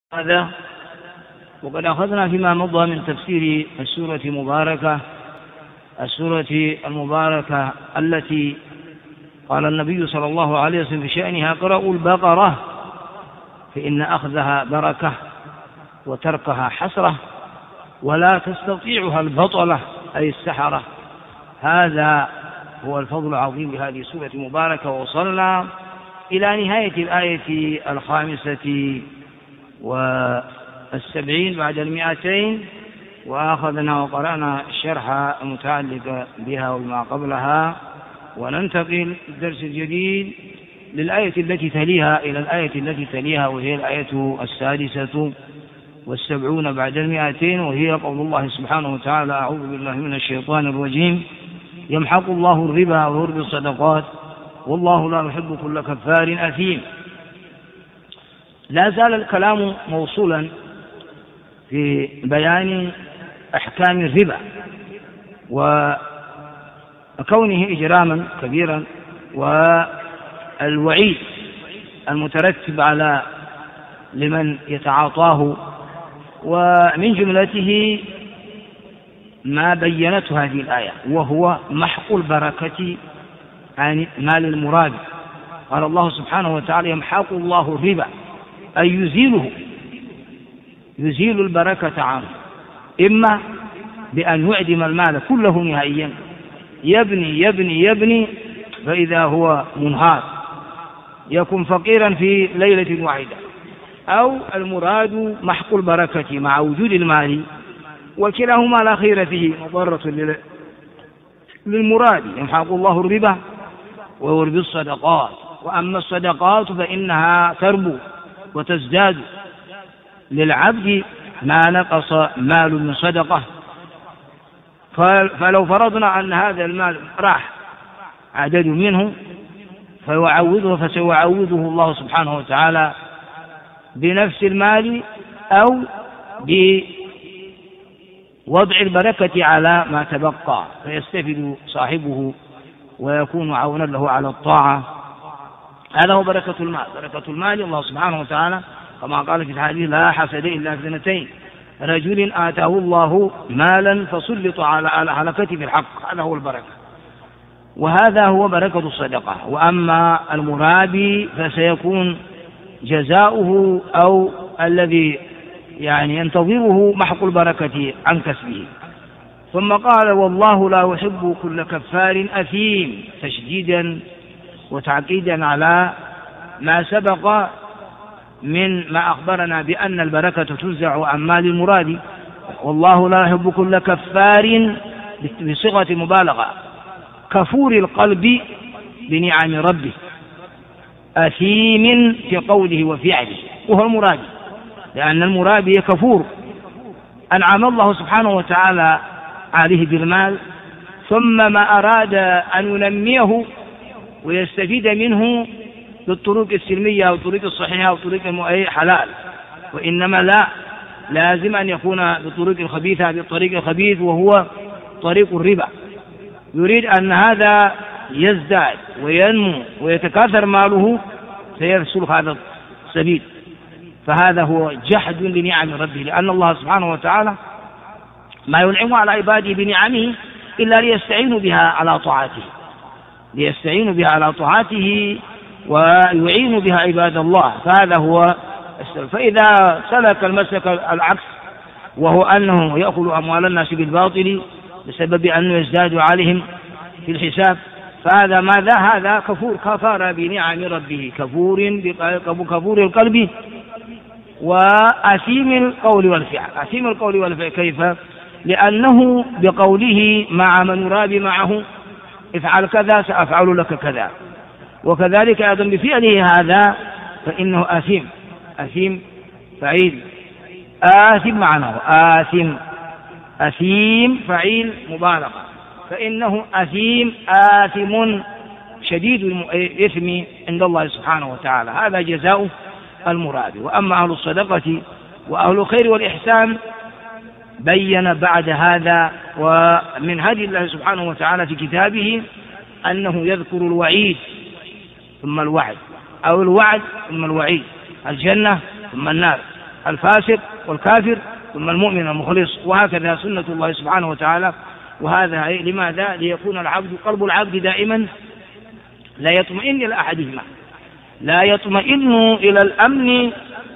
هذا وقد أخذنا فيما مضى من تفسير السورة المباركة التي قال النبي صلى الله عليه وسلم في شأنها: اقرأوا البقرة فإن أخذها بركة وتركها حسرة ولا تستطيعها البطلة أي السحرة. هذا هو الفضل العظيم لهذه السورة المباركة. ووصلنا إلى نهاية الآية 75 بعد 200، وأخذنا وقرأنا الشرح المتعلق بها وما قبلها، وننتقل الدرس الجديد للآية التي تليها إلى الآية التي تليها، وهي الآية 76 بعد 200، وهي قول الله سبحانه وتعالى: أعوذ بالله من الشيطان الرجيم: يمحق الله الربا ويربي الصدقات والله لا يحب كل كفار أثيم. لا زال الكلام موصولا في بيان أحكام الربا وكونه إجراما كبيرا والوعيد المترتب على لمن يتعاطاه، ومن جملته ما بينته هذه الآية وهو محق البركة عن مال المراد. قال الله سبحانه وتعالى: يمحق الله الربا أي يزيل البركة عنه، إما بأن يعدم المال كله نهائيا، يبني يبني يبني فإذا هو منهار يكون فقيرا في ليلة واحدة، أو المراد محق البركة مع وجود المال، وكلاهما لا خير فيه مضرة للمراد. يمحق الله الربا ويربي الصدقات، وأما الصدقات فإنها تربو وتزداد للعبد ما نقص مال من صدقة. فلو فرضنا أن هذا المال راح عدد منه فسيعوضه الله سبحانه وتعالى بنفس المال أو بوضع البركة على ما تبقى، فيستفيد صاحبه ويكون عونا له على الطاعة. هذا هو بركة المال. بركة المال الله سبحانه وتعالى كما قال في الحديث: لا حسد إلا في 2 رجل آتاه الله مالا فسلط على هلكته بالحق. هذا هو البركة، وهذا هو بركة الصدقة. وأما المرابي فسيكون جزاؤه أو الذي ينتظره محق البركة عن كسبه. ثم قال: والله لا يحب كل كفار أثيم، تشديدا وتعقيدا على ما سبق من ما أخبرنا بأن البركة تنزع عن مال المراد. والله لا يحب كل كفار بصيغة مبالغة، كفور القلب بنعم ربه، أثيم في قوله وفعله، وهو المراد، لأن المراد كفور أنعم الله سبحانه وتعالى عليه بالمال، ثم ما أراد أن ينميه ويستفيد منه بالطرق السلمية أو الطرق الصحيحة أو الطرق حلال، وإنما لا، لازم أن يكون بالطرق الخبيثة، بالطريق الخبيث وهو طريق الربا. يريد أن هذا يزداد وينمو ويتكاثر ماله فيرسل هذا السبيل، فهذا هو جحد لنعم ربه، لأن الله سبحانه وتعالى ما ينعم على عباده بنعمه إلا ليستعينوا بها على طاعته ويعين بها عباد الله. فهذا هو السبب. فإذا سلك المسلك العكس، وهو أنه يأخذ أموال الناس بالباطل بسبب أنه يزداد عليهم في الحساب، فهذا ماذا؟ هذا كفر بنعم ربه، كفور القلب وأثيم القول والفعل. أثيم القول والفعل كيف؟ لأنه بقوله مع من يرابي معه: افعل كذا سأفعل لك كذا، وكذلك أيضا بفعله هذا فإنه أثيم فعيل، آثم معناه أثيم فعيل مبالغة، فإنه آثم شديد الإثم عند الله سبحانه وتعالى. هذا جزاء المراد. وأما أهل الصدقة وأهل الخير والإحسان بين بعد هذا، ومن هدي الله سبحانه وتعالى في كتابه أنه يذكر الوعيد ثم الوعد، أو الوعد ثم الوعيد، الجنة ثم النار. الفاسق والكافر ثم المؤمن المخلص، وهكذا سنة الله سبحانه وتعالى. وهذا لماذا؟ ليكون قلب العبد دائما لا يطمئن إلى أحدهما، لا يطمئن إلى الأمن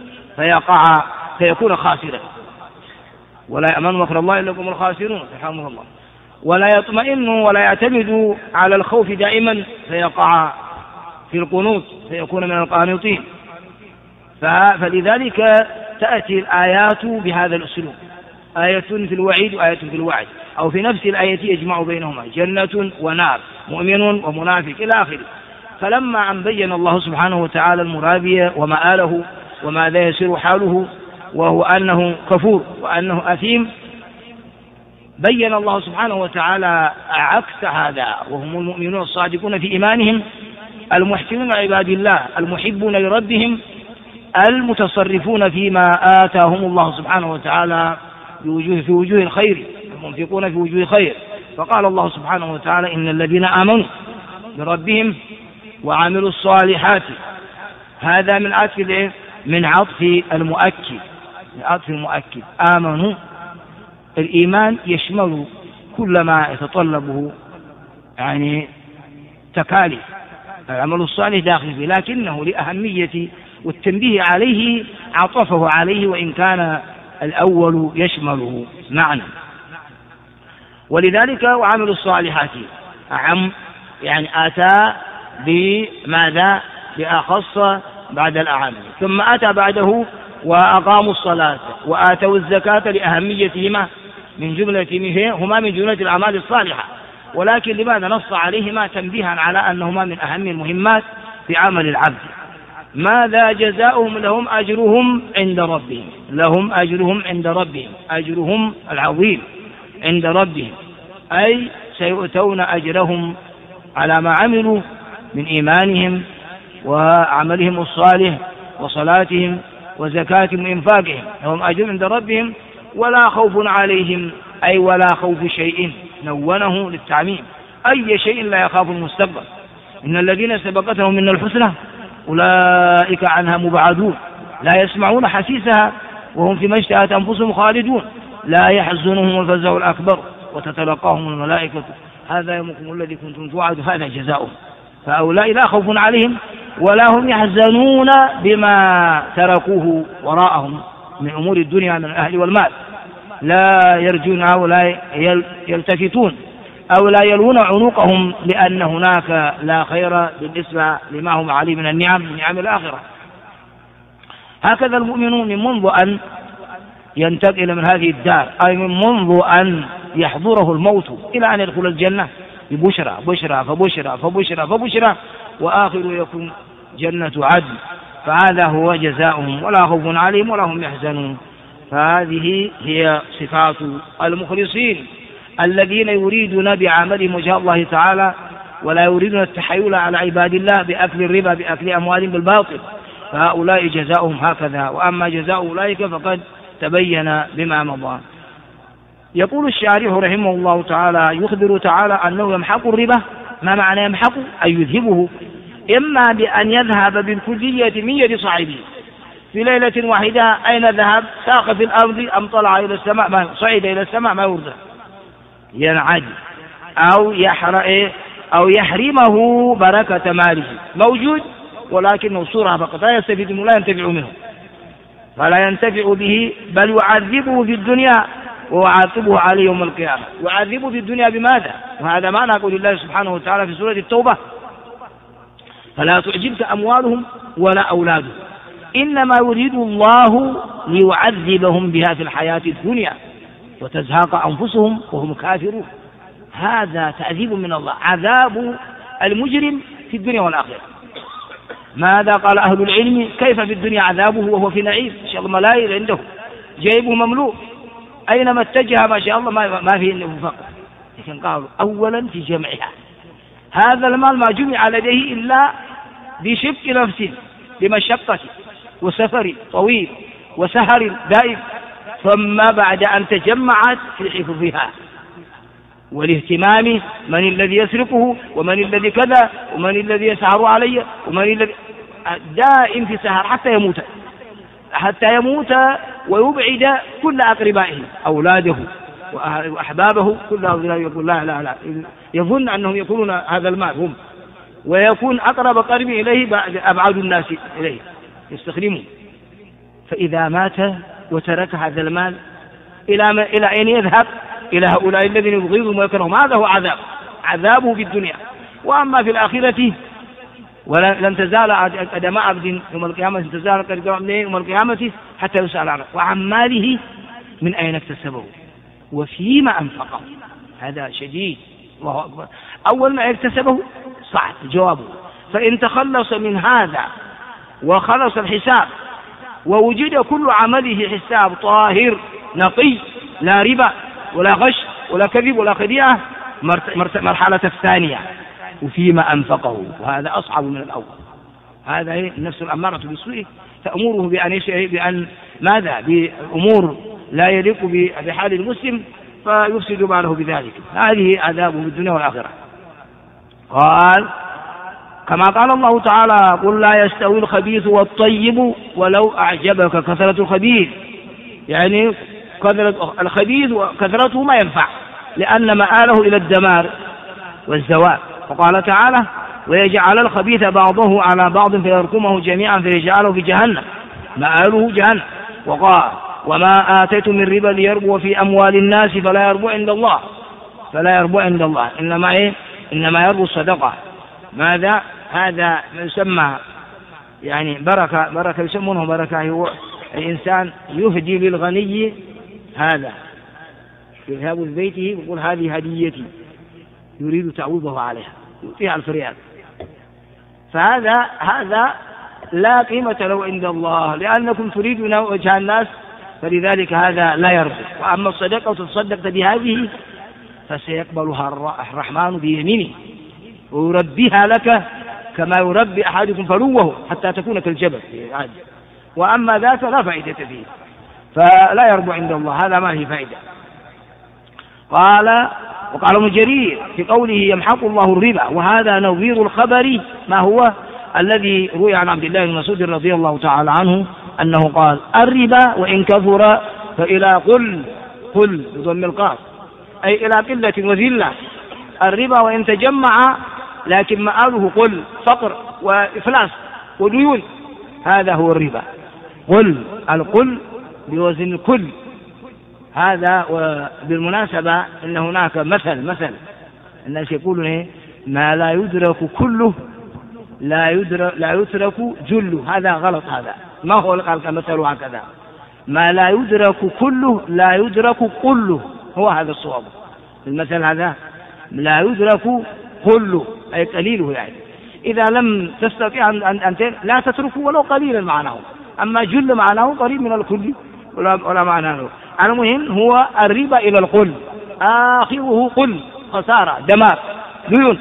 فيكون خاسرا، ولا يأمن مكر الله إلا هم الخاسرون رحمه الله، ولا يطمئن ولا يعتمد على الخوف دائما فيقع في القنوط فيكون من القانطين. فلذلك تأتي الآيات بهذا الأسلوب، آية في الوعيد وآية في الوعد، أو في نفس الآية يجمع بينهما، جنة ونار، مؤمن ومنافق إلى آخره. فلما أن بين الله سبحانه وتعالى المرابي ومآله وماذا يصير حاله، وهو أنه كفور وأنه أثيم، بين الله سبحانه وتعالى عكس هذا، وهم المؤمنون الصادقون في إيمانهم، المحسنون عباد الله، المحبون لربهم، المتصرفون فيما آتاهم الله سبحانه وتعالى في وجوه الخير، المنفقون في وجوه الخير. فقال الله سبحانه وتعالى: إن الذين آمنوا بربهم وعملوا الصالحات. هذا من عطف المؤكد، آمنوا. الإيمان يشمل كل ما يتطلبه تكاليف، العمل الصالح داخل فيه، لكنه لأهمية والتنبيه عليه عطفه عليه، وإن كان الأول يشمله معنى. ولذلك وعملوا الصالحات أعم، آتى بماذا؟ بأخص بعد الأعم، ثم أتى بعده وأقاموا الصلاة وآتوا الزكاة لأهميتهما هما من جملة الأعمال الصالحة، ولكن لماذا نص عليهما؟ تنبيها على أنهما من أهم المهمات في عمل العبد. ماذا جزاؤهم؟ لهم أجرهم عند ربهم، أجرهم العظيم عند ربهم، أي سيؤتون أجرهم على ما عملوا من إيمانهم وعملهم الصالح وصلاتهم وزكاتهم وإنفاقهم، لهم أجر عند ربهم ولا خوف عليهم، أي ولا خوف شيء، نونه للتعميم، أي شيء لا يخاف المستقبل. إن الذين سبقتهم من الحسنى أولئك عنها مبعدون، لا يسمعون حسيسها وهم فيما اشتهت أنفسهم خالدون، لا يحزنهم الفزع الأكبر وتتلقاهم الملائكة هذا يومكم الذي كنتم توعدون، هذا جزاؤهم. فأولئك لا خوف عليهم ولا هم يحزنون بما تركوه وراءهم من أمور الدنيا من الأهل والمال، لا يرجون أو لا يلتفتون أو لا يلون عنقهم، لأن هناك لا خير بالنسبة لما هم عليه من النعم، من نعم الآخرة. هكذا المؤمنون من منذ أن ينتقل من هذه الدار، أي من منذ أن يحضره الموت إلى أن يدخل الجنة ببشرى فبشرى، وآخر يكون جنة عدن، فهذا هو جزاؤهم ولا خوف عليهم ولا هم يحزنون. فهذه هي صفات المخلصين الذين يريدون بعملهم وجه الله تعالى، ولا يريدون التحايل على عباد الله بأكل الربا، بأكل أموالهم بالباطل، فهؤلاء جزاؤهم هكذا. وأما جزاء أولئك فقد تبين بما مضى. يقول الشارح رحمه الله تعالى: يخبر تعالى أنه يمحق الربا. ما معنى يمحق؟ أي يذهبه، إما بأن يذهب بالكلية من يد صاحبه في ليلة واحدة. أين ذهب؟ ساق في الأرض أم طلع إلى السماء، ما صعد إلى السماء ما يرضى، ينعد أو يحرمه بركة ماله، موجود ولكنه صورة فقط، لا يستفيد منه، لا ينتفع منه، فلا ينتفع به، بل يعذبه في الدنيا ويعاقبه عليه يوم القيامة. يعذبه في الدنيا بماذا؟ وهذا معنى قول الله سبحانه وتعالى في سورة التوبة: فلا تعجبك أموالهم ولا أولادهم إنما يريد الله ليعذبهم بها في الحياة الدنيا وتزهق أنفسهم وهم كافرون. هذا تعذيب من الله، عذاب المجرم في الدنيا والآخرة. ماذا قال أهل العلم؟ كيف في الدنيا عذابه وهو في نعيم، ما شاء الله ملايين عنده، جيبه مملوء، أينما اتجه ما شاء الله ما فيه إلا فقر. لكن قالوا أولا في جمعها، هذا المال ما جمع لديه إلا بشق نفس، بمشقة وسفر طويل وسهر دائم، ثم بعد أن تجمعت في حفظها والاهتمام، من الذي يسرقه ومن الذي كذا ومن الذي يسهر علي ومن الذي دائم في سهر حتى يموت، حتى يموت ويبعد كل أقربائه، أولاده وأحبابه كلهم، يقول لا يظن أنهم يكونون هذا المال هم، ويكون أقرب قرب إليه أبعد الناس إليه يستخدمه. فإذا مات وترك هذا المال إلى أين يذهب؟ إلى هؤلاء الذين يبغضهم ويكرههم. هذا هو عذابه في الدنيا. وأما في الآخرة ولن تزال قدم عبد يوم القيامة، تزال قدم يوم القيامة حتى يسأل عنه وعن ماله من أين اكتسبه وفيما أنفقه. هذا شديد، الله أكبر. أول ما اكتسبه صعب جوابه، فإن تخلص من هذا وخلص الحساب ووجد كل عمله حساب طاهر نقي، لا ربا ولا غش ولا كذب ولا خديعة، مرحلة الثانية وفيما أنفقه، وهذا أصعب من الأول. هذا النفس الأمارة بالسوء تأمره بأن ماذا؟ بأمور لا يليق بحال المسلم فيفسد ماله بذلك. هذه عذابه في الدنيا والآخرة. قال كما قال الله تعالى قل لا يستوي الخبيث والطيب ولو أعجبك كثرة الخبيث، يعني كثرة الخبيث وكثرته ما ينفع، لأن مآله إلى الدمار والزوال. وقال تعالى ويجعل الخبيث بعضه على بعض فيركمه جميعا فيجعله في جهنم مآله جهنم. وقال وما آتيتم من ربا ليربو في أموال الناس فلا يربو عند الله إنما يربو الصدقة. ماذا؟ هذا يسمى يعني بركة يسمونه بركة. هو الإنسان يهدي للغني، هذا يذهب لبيته ويقول هذه هديتي، يريد تعويضه عليها، يعطيها الفريال. فهذا لا قيمة له عند الله، لأنكم تريدون وجه الناس، فلذلك هذا لا يربو. وأما الصدقة وتصدقت بهذه فسيقبلها الرحمن بيمينه ويربيها لك كما يربي أحدكم فلوه حتى تكون كالجبل. وأما ذاك لا فائدة فيه، فلا يربو عند الله، هذا ما هي فائدة. وقال ابن جرير في قوله يمحق الله الربا، وهذا نظير الخبر ما هو الذي روي عن عبد الله بن مسعود رضي الله تعالى عنه أنه قال الربا وإن كثر فإلى قل بضم القاف، أي إلى قلة وذلة. الربا وإن تجمع لكن مآله قل، فقر وإفلاس وديون، هذا هو الربا. القل بوزن الكل. هذا وبالمناسبة إن هناك مثل الناس يقولون ما لا يدرك كله لا يترك جله. هذا غلط، هذا ما هو المثل هكذا. ما لا يدرك كله لا يدرك كله، هو هذا الصواب. المثل هذا لا يدرك كله أي قليله، يعني إذا لم تستطيع أن لا تتركه ولو قليلا معناه، أما جل معناه قريب من الكل ولا معناه. المهم هو الربا إلى القل، آخره قل، خسارة، دمار، ديون.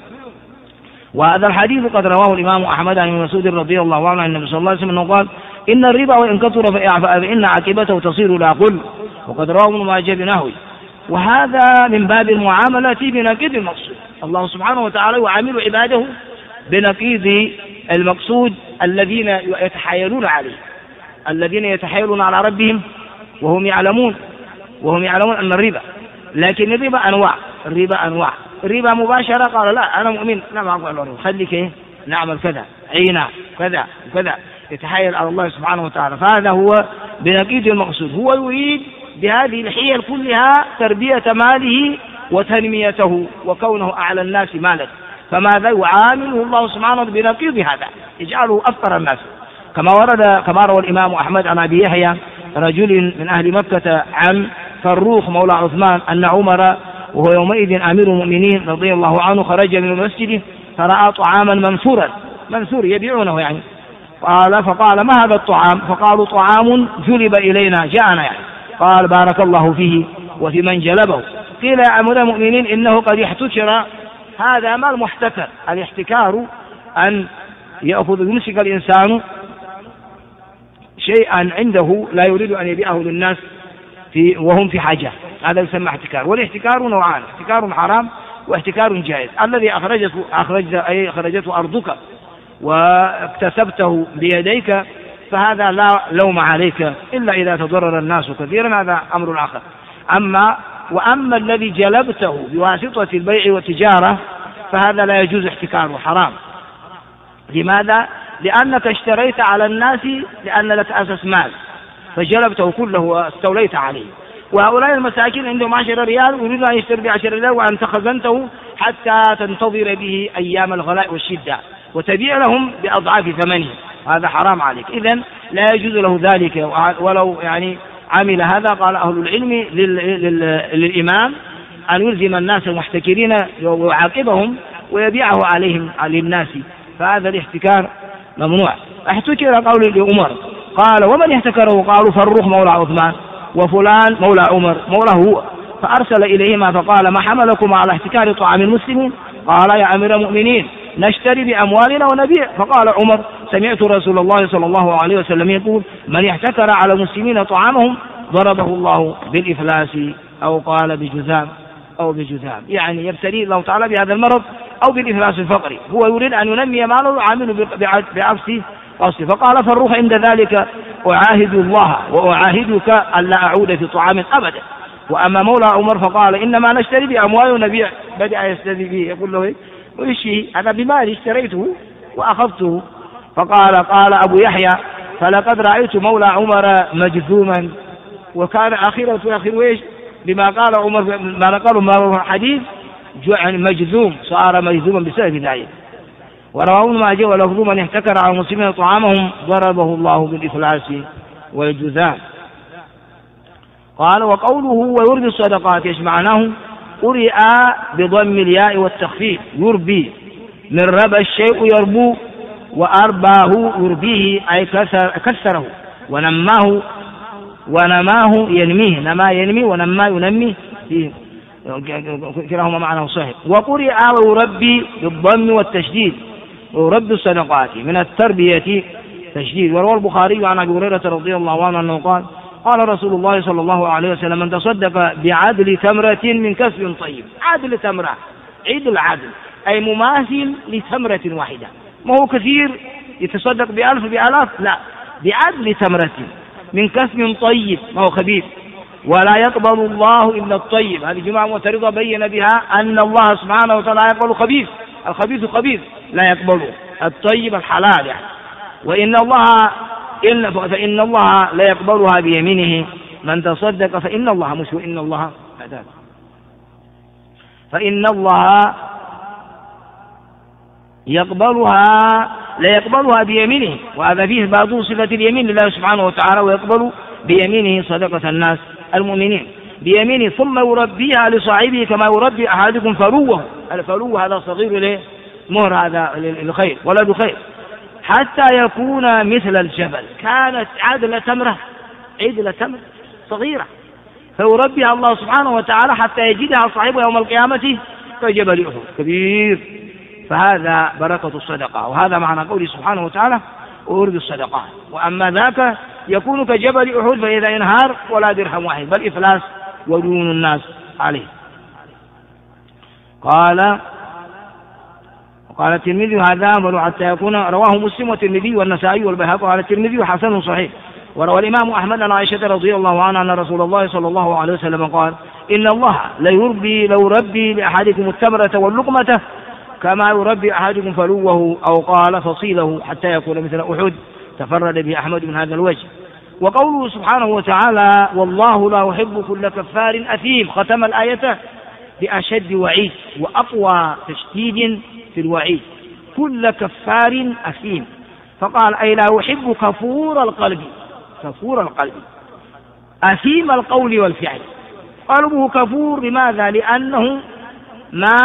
وهذا الحديث قد رواه الإمام أحمد عن مسعود رضي الله عنه عن النبي صلى الله عليه وسلم قال إن الربا وإن كثر فإن عاقبته تصير إلى قل. وقد رواه ابن ماجه بنحوه. وهذا من باب المعاملة بنقيض المقصود. الله سبحانه وتعالى يعامل عباده بنقيض المقصود الذين يتحايلون عليه، الذين يتحايلون على ربهم وهم يعلمون أن الربا، لكن الربا أنواع. الربا مباشرة قال لا أنا مؤمن لا ما أقول الربا، خليك نعمل كذا، عينا كذا وكذا، يتحايل على الله سبحانه وتعالى. فهذا هو بنقيض المقصود. هو يريد بهذه الحيل كلها تربية ماله وتنميته وكونه أعلى الناس مالا. فماذا يعامله الله سبحانه بنقيض هذا، يجعله أفقر الناس. كما روى الإمام أحمد عن أبي يحيى رجل من أهل مكة عن فروخ مولى عثمان أن عمر وهو يومئذ أمير المؤمنين رضي الله عنه خرج من المسجد فرأى طعاما منثور يبيعونه، يعني فقال ما هذا الطعام؟ فقالوا طعام جلب إلينا، جاءنا يعني. قال بارك الله فيه وفي من جلبه. قيل يا أمير المؤمنين إنه قد احتكر، هذا مال محتكر. الاحتكار أن يمسك الإنسان شيئا عنده لا يريد أن يبيعه للناس وهم في حاجة، هذا يسمى احتكار. والاحتكار نوعان، احتكار حرام واحتكار جائز. الذي أخرجته أرضك واكتسبته بيديك فهذا لا لوم عليك إلا إذا تضرر الناس كثيرا، هذا أمر آخر. وأما الذي جلبته بواسطة البيع والتجارة فهذا لا يجوز احتكاره، حرام. لماذا؟ لأنك اشتريت على الناس لأن لك أساس مال فجلبته كله واستوليت عليه، وهؤلاء المساكين عندهم 10 ريال ويريدون أن يشتري ب10 ريال وأنت خزنته حتى تنتظر به أيام الغلاء والشدة وتبيع لهم بأضعاف ثمنه، هذا حرام عليك. إذن لا يجوز له ذلك، ولو يعني عمل هذا قال أهل العلم للإمام أن يلزم الناس المحتكرين ويعاقبهم ويبيعه عليهم للناس، فهذا الاحتكار ممنوع. احتكر قول لعمر قال ومن احتكره؟ قالوا فروخ مولى عثمان وفلان مولى عمر مولاه هو، فأرسل إليهما فقال ما حملكما على احتكار طعام المسلمين؟ قال يا أمير المؤمنين نشتري بأموالنا ونبيع. فقال عمر سمعت رسول الله صلى الله عليه وسلم يقول من احتكر على المسلمين طعامهم ضربه الله بالإفلاس، أو قال بجذام أو بجذام، يعني يبتلي الله تعالى بهذا المرض أو بالإفلاس الفقري، هو يريد أن ينمي ماله ويعامله بعكس قصده. فقال فروخ عند ذلك أعاهد الله وأعاهدك ألا أعود في طعام أبدا. وأما مولى عمر فقال إنما نشتري بأموال ونبيع، بدأ يستدي به يقول له وإيش هذا؟ بمالي اشتريته وأخذته. قال أبو يحيى فلقد رأيت مولى عمر مجذوما، وكان أخيرا وإيش بما قال عمر ما نقله ما حديث يعني مجذوم، صار مجذوما بسبب ذلك. ورواه ابن ماجه ولفظ من احتكر على المسلمين طعامهم ضربه الله بالإفلاس والجذام. قال وقوله ويربي الصدقات ايش معناه؟ قرئ بضم الياء والتخفيف، يربي من ربى الشيء يربو، وأرباه يربيه أي كسره، ونماه ينميه، نما ينمي ونما ينمي فيه، كلاهما معناه صحيح. وقرئ ويربي بالضم والتشديد، ويربي الصدقات من التربية تشديد. وروى البخاري عن أبي هريرة رضي الله عنه أنه قال رسول الله صلى الله عليه وسلم من تصدق بعدل تمرة من كسب طيب. عدل تمرة، عيد العدل أي مماثل لتمرة واحدة، ما هو كثير يتصدق ب1000 ب1000، لا، بعدل تمرة من كسب طيب ما هو خبيث، ولا يقبل الله إلا الطيب. هذه جماعة معترضة بين بها أن الله سبحانه وتعالى يقبل الخبيث، الخبيث خبيث لا يقبله، الطيب الحلال يعني. فإن الله لا يقبلها بيمينه، من تصدق فإن الله مش وإن الله هذا، فإن الله لا يقبلها بيمينه، وهذا فيه بعض صفة اليمين لله سبحانه وتعالى، ويقبل بيمينه صدقة الناس المؤمنين بيمينه، ثم يربيها لصاحبه كما يربي أحدكم فلوه. الفلو هذا صغير له مهر، هذا للخير ولد خير، حتى يكون مثل الجبل. كانت عدل تمرة صغيرة فيربيها الله سبحانه وتعالى حتى يجدها صاحبه يوم القيامة كجبل أحد كبير. فهذا بركة الصدقة، وهذا معنى قوله سبحانه وتعالى ويربي الصدقات. وأما ذاك يكون كجبل أحد فإذا ينهار ولا درهم واحد، بل إفلاس ودون الناس عليه. قال الترمذي هذا أمر حتى يكون، رواه مسلم والترمذي والنسائي والبيهقي. قال الترمذي حسن صحيح. وروى الإمام أحمد عن عائشة رضي الله عنها أن رسول الله صلى الله عليه وسلم قال إن الله لو ربي لأحدكم التمرة واللقمة كما يربي أحدكم فلوه، أو قال فصيله، حتى يكون مثل أحد. تفرد به أحمد من هذا الوجه. وقوله سبحانه وتعالى والله لا يحب كل كفار أثيم، ختم الآية بأشد وعيد وأقوى تشديد في الوعيد، كل كفار أثيم. فقال أي لا يحب كفور القلب أثيم القول والفعل. قلبه كفور، لماذا؟ لأنه ما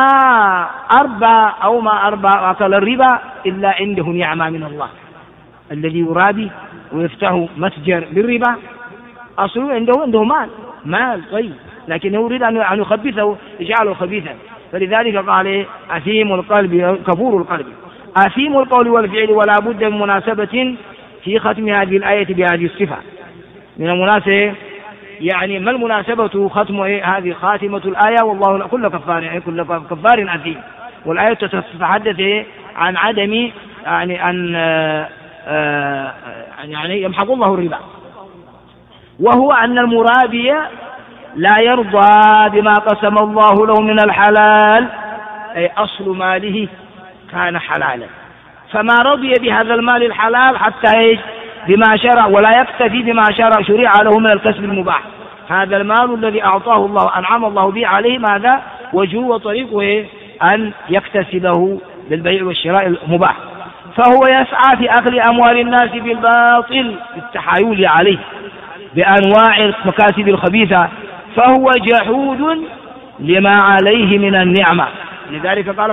أربى أكل الربا إلا عنده نعمة من الله. الذي يرابي ويفتح متجر بالربا أصله عنده مال طيب، لكن يريد أن يخبثه يجعله خبيثا. فلذلك قال أثيم القلب كفور القلب، أثيم القول والفعل. ولا بد من مناسبة في ختم هذه الآية بهذه الصفة. من المناسبة يعني ما المناسبة ختم هذه خاتمة الآية والله كل كفار أثيم، والآية تتحدث عن عدم يعني يعني يمحق الله الربا، وهو أن المرابي لا يرضى بما قسم الله له من الحلال، أي أصل ماله كان حلالا، فما رضي بهذا المال الحلال حتى بما شرع، ولا يكتفي بما شرع له من الكسب المباح. هذا المال الذي أعطاه الله أنعم الله به عليه، ماذا وجهه وطريقه أن يكتسبه بالبيع والشراء المباح، فهو يسعى في أكل أموال الناس بالباطل بالتحايل عليه بأنواع المكاسب الخبيثة، فهو جحود لما عليه من النعمة. لذلك قال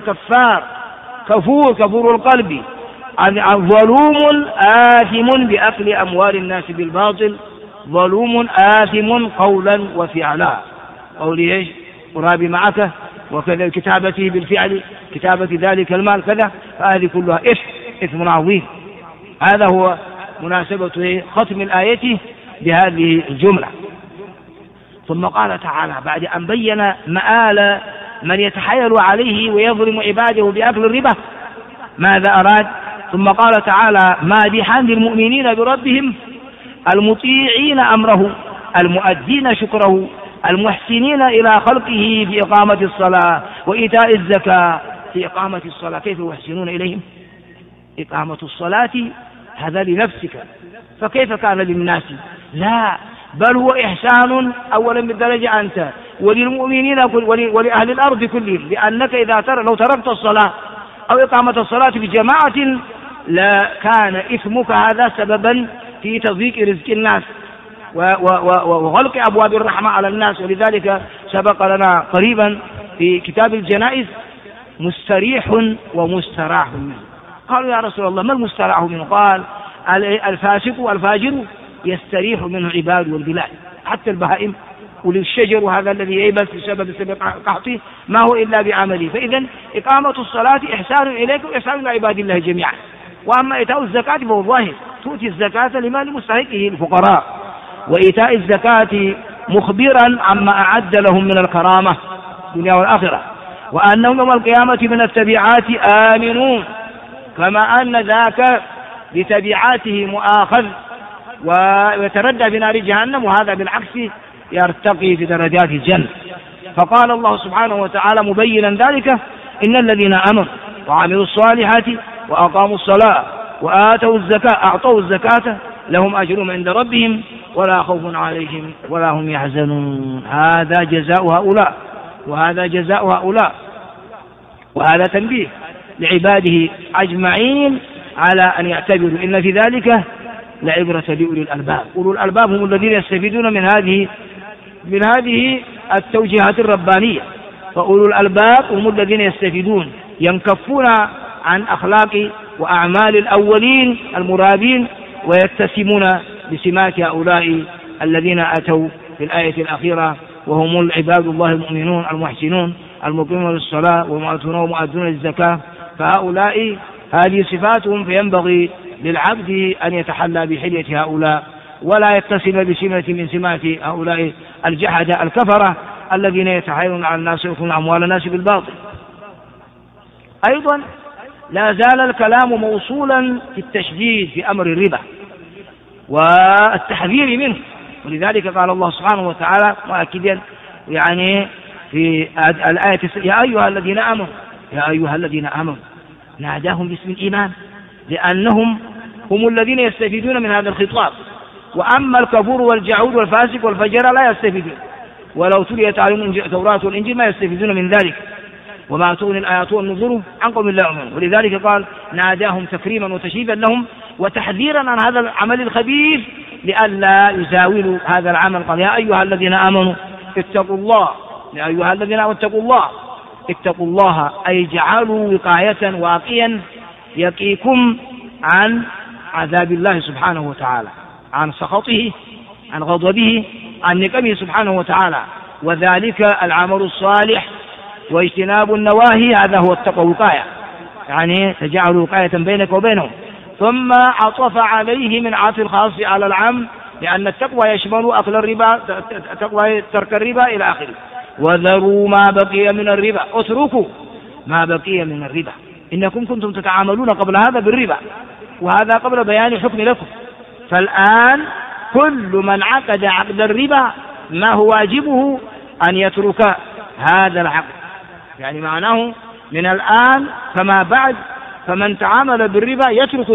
كفور القلب، ظلوم آثم بأكل أموال الناس بالباطل، ظلوم آثم قولا وفعلا. قولي ايش؟ قرابي معك، وكذا كتابته بالفعل، كتابة ذلك المال كذا، فهذه كلها إثم عظيم. هذا هو مناسبة ختم الآية بهذه الجملة. ثم قال تعالى بعد أن بين مآل من يتحايل عليه ويظلم عباده بأكل الربا ماذا أراد؟ ثم قال تعالى مادحا للمؤمنين بربهم المطيعين أمره المؤدين شكره المحسنين إلى خلقه في إقامة الصلاة وإيتاء الزكاة. في إقامة الصلاة كيف يحسنون إليهم؟ إقامة الصلاة هذا لنفسك، فكيف كان للناس؟ لا، بل هو إحسان أولا بالدرجة أنت وللمؤمنين ولأهل الأرض كلهم، لأنك لو تركت الصلاة أو إقامة الصلاة بجماعة لكان إثمك هذا سببا في تضييق رزق الناس وغلق أبواب الرحمة على الناس. ولذلك سبق لنا قريبا في كتاب الجنائز مستريح ومستراح منه. قالوا يا رسول الله ما المستراح منه؟ قال الفاسق والفاجر يستريح منه عباد والبلاد، حتى البهائم وللشجر هذا الذي ييبس بسبب قحطه ما هو إلا بعمله. فإذا إقامة الصلاة إحسان إليك وإحسان إلى عباد الله جميعا. وأما إيتاء الزكاة فهو ظاهر، تؤتي الزكاة لمال مستحقه الفقراء، وإيتاء الزكاة مخبرا عما أعد لهم من الكرامة الدنيا والآخرة، وأنهم يوم القيامة من التبعات آمنون، كما أن ذاك بتبعاته مؤاخذ ويتردى في نار جهنم، وهذا بالعكس يرتقي في درجات الجنة. فقال الله سبحانه وتعالى مبينا ذلك إن الذين آمنوا وعملوا الصالحات وأقاموا الصلاة وآتوا الزكاة أعطوا الزكاة لهم أجرهم عند ربهم ولا خوف عليهم ولا هم يحزنون. هذا جزاء هؤلاء وهذا جزاء هؤلاء. وهذا تنبيه لعباده أجمعين على أن يعتبروا إن في ذلك لعبرة لأولي الألباب. أولو الألباب هم الذين يستفيدون من هذه التوجيهات الربانية، فأولو الألباب هم الذين يستفيدون ينكفون عن أخلاق وأعمال الأولين المرابين ويتسمون بسمات هؤلاء الذين أتوا في الآية الأخيرة، وهم العباد الله المؤمنون المحسنون المقيمون للصلاة ومؤدون للزكاة. فهؤلاء هذه صفاتهم، فينبغي للعبد أن يتحلى بحلية هؤلاء ولا يتصل بسمة من سمات هؤلاء الجحدة الكفرة الذين يتحايلون على الناس ويأكلون أموال الناس بالباطل. أيضا لا زال الكلام موصولا في التشديد في أمر الربا والتحذير منه، ولذلك قال الله سبحانه وتعالى مؤكدا يعني في الآية يا أيها الذين آمنوا ناداهم باسم الإيمان لأنهم هم الذين يستفيدون من هذا الخطاب، وأما الكفور والجحود والفاسق والفجر لا يستفيدون، ولو تليت عليهم التوراة والإنجيل ما يستفيدون من ذلك، وما تغني الآيات والنذر عن قوم لا يؤمنون. ولذلك قال ناداهم تكريما وتشريفا لهم وتحذيرا عن هذا العمل الخبيث لئلا يزاولوا هذا العمل. قال يا أيها الذين آمنوا اتقوا الله، يا أيها الذين آمنوا اتقوا الله أي جعلوا وقاية واقيا يقيكم عن عذاب الله سبحانه وتعالى، عن سخطه، عن غضبه، عن نقمه سبحانه وتعالى، وذلك العمل الصالح واجتناب النواهي. هذا هو التقوى وقاية، يعني تجعل وقاية بينك وبينهم. ثم عطف عليه من عطف الخاص على العام، لأن التقوى يشمل أكل الربا، تقوى ترك الربا إلى آخره. وذروا ما بقي من الربا، اتركوا ما بقي من الربا، إنكم كنتم تتعاملون قبل هذا بالربا، وهذا قبل بيان حكم لكم. فالآن كل من عقد عقد الربا ما هو واجبه أن يترك هذا العقد، يعني معناه من الآن فما بعد فمن تعامل بالربا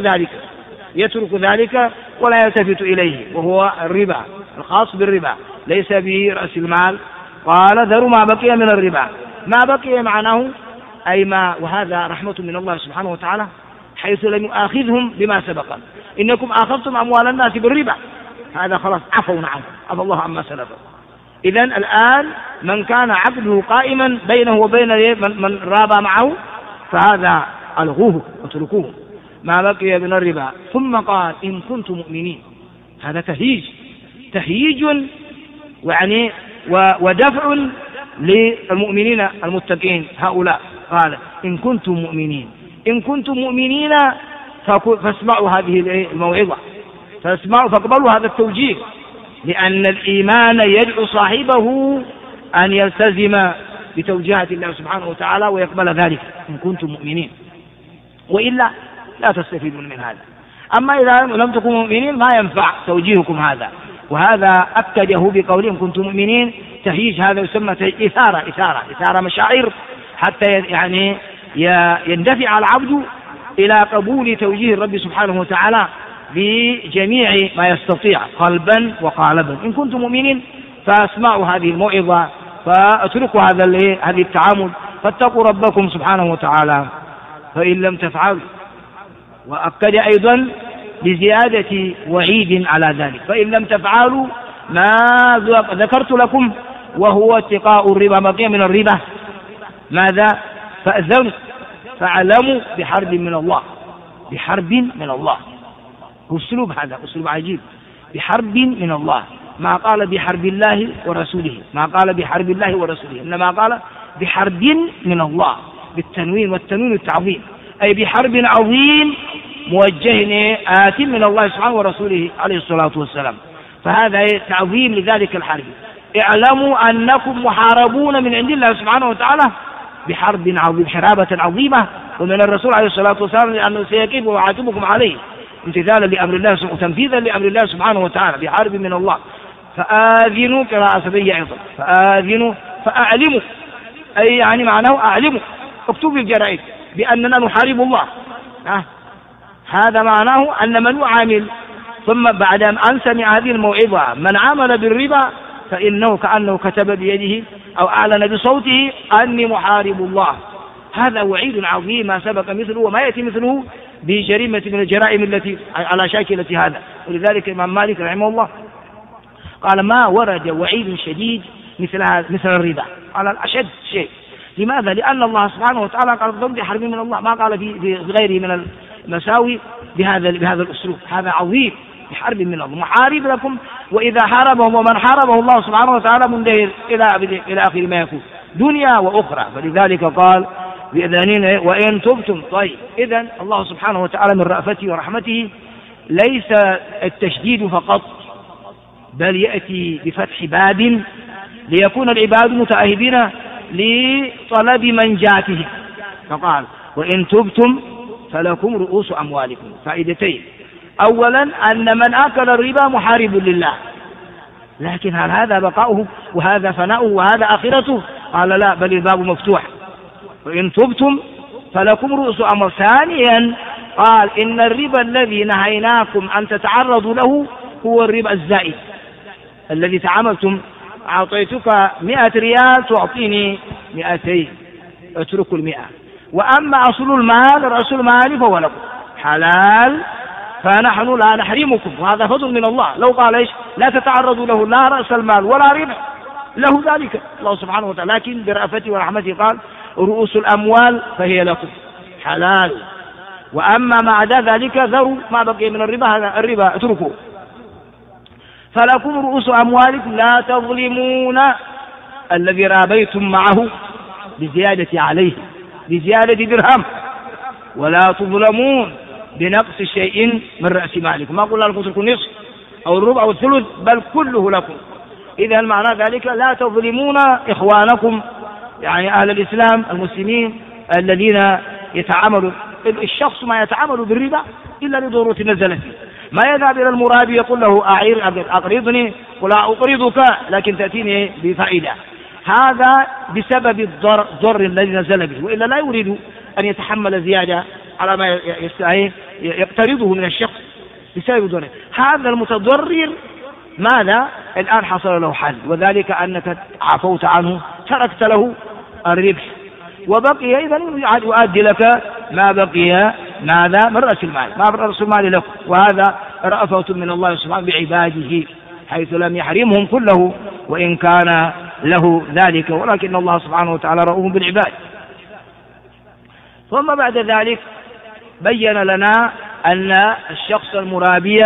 يترك ذلك ولا يلتفت إليه، وهو الربا الخاص بالربا ليس به رأس المال. قال ذروا ما بقي من الربا، ما بقي معناه أي ما، وهذا رحمة من الله سبحانه وتعالى حيث لم يؤاخذهم بما سبق. إنكم آخذتم أموال الناس بالربا، هذا خلاص عفوا عنه، عفى الله عما سلف. إذن الآن من كان عقده قائما بينه وبين من رابى معه فهذا ألغوه واتركوه ما بقي من الربا. ثم قال إن كنتم مؤمنين، هذا تهييج يعني ودفع للمؤمنين المتقين هؤلاء. قال إن كنتم مؤمنين فاسمعوا هذه الموعظة، فاقبلوا هذا التوجيه، لأن الإيمان يدعو صاحبه أن يلتزم بتوجيهات الله سبحانه وتعالى ويقبل ذلك إن كنتم مؤمنين، وإلا لا تستفيدون من هذا. أما إذا لم تكونوا مؤمنين ما ينفع توجيهكم هذا. وهذا أكده بقوله إن كنتم مؤمنين، تهييج هذا يسمى إثارة مشاعر حتى يعني يندفع العبد إلى قبول توجيه الرب سبحانه وتعالى بجميع ما يستطيع قلبا وقالبا. إن كنتم مؤمنين فاسمعوا هذه الموعظة، فاتركوا هذه التعامل، فاتقوا ربكم سبحانه وتعالى فإن لم تفعلوا. وأكد أيضا بزيادة وعيد على ذلك، فإن لم تفعلوا ما ذكرت لكم وهو اتقاء الربا، بقي من الربا ماذا؟ فأذنوا فاعلموا بحرب من الله. أسلوب هذا أسلوب عجيب، بحرب من الله، ما قال بحرب الله ورسوله، إنما قال بحرب من الله بالتنوين، والتنوين التعظيم، أي بحرب عظيم موجه آت من الله سبحانه ورسوله عليه الصلاة والسلام. فهذا تعظيم لذلك الحرب. اعلموا أنكم محاربون من عند الله سبحانه وتعالى بحرب عظيم، حرابة عظيمة، ومن الرسول عليه الصلاة والسلام لأنه سيكيف ويعاتبكم عليه امتثالا لأمر الله وتنفيذا لأمر الله سبحانه وتعالى بحرب من الله. فآذنوا قراءة سبية أيضا، فأعلموا، أي يعني معناه أعلموا، اكتبوا الجرائد بأننا نحارب الله. هذا معناه أن من يعامل ثم بعد أن سمع هذه الموعظة من عمل بالربا فإنه كأنه كتب بيده أو أعلن بصوته أني محارب الله. هذا وعيد عظيم ما سبق مثله وما يأتي مثله بجريمة من الجرائم التي على شاكلة هذا. ولذلك الإمام مالك رحمه الله قال ما ورد وعيد شديد مثل الربا، قال الأشد شيء. لماذا؟ لأن الله سبحانه وتعالى قال ضد حرب من الله، ما قال في غيره من المساوي بهذا الأسلوب. هذا عظيم، بحرب من الله، محارب لكم، وإذا حاربهم ومن حاربه الله سبحانه وتعالى منذر إلى آخر ما يكون دنيا وأخرى. فلذلك قال بإذنين وإن تبتم. طيب إذن الله سبحانه وتعالى من رأفته ورحمته ليس التشديد فقط، بل يأتي بفتح باب ليكون العباد متأهبين لطلب منجاته. فقال وإن تبتم فلكم رؤوس أموالكم. فائدتين: أولا أن من أكل الربا محارب لله، لكن هل هذا بقاؤه وهذا فناؤه وهذا آخرته؟ قال لا، بل الباب مفتوح. وإن تبتم فلكم رؤوس أموال. ثانيا قال إن الربا الذي نهيناكم أن تتعرضوا له هو الربا الزائد الذي تعاملتم، أعطيتك 100 ريال تعطيني 200، اتركوا 100. وأما أصل المال رأس المال فهو لكم حلال، فنحن لا نحرمكم، وهذا فضل من الله. لو قال إيش لا تتعرضوا له لا رأس المال ولا ربا، له ذلك الله سبحانه وتعالى، لكن برأفته ورحمته قال رؤوس الأموال فهي لكم حلال، وأما ما عدا ذلك ذروا ما بقي من الربا، هذا الربا اتركوا. فلكم رؤوس أموالكم لا تظلمون، الذي رابيتم معه بزيادة عليه بزيادة درهم، ولا تظلمون بنقص شيء من رأس مالكم. ما قلنا لكم تركوا النصف أو الربع أو الثلث، بل كله لكم. إذا معنى ذلك لا تظلمون إخوانكم، يعني أهل الإسلام المسلمين الذين يتعاملوا. الشخص ما يتعامل بالربا إلا لضرورة نزلت فيه، ما يذهب إلى المرابي يقول له أقرضني ولا أقرضك لكن تأتيني بفائدة. هذا بسبب الضر الذي نزل به، وإلا لا يريد أن يتحمل زيادة على ما يقترضه من الشخص بسبب ضره. هذا المتضرر ماذا الآن حصل له حل، وذلك أنك عفوت عنه تركت له الربح وبقي إذن يؤدي لك ما بقي ماذا من رأس المال، ما رأس المال لكم. وهذا رأفة من الله سبحانه بعباده حيث لم يحرمهم كله وإن كان له ذلك، ولكن الله سبحانه وتعالى رؤوف بالعباد. ثم بعد ذلك بين لنا أن الشخص المرابي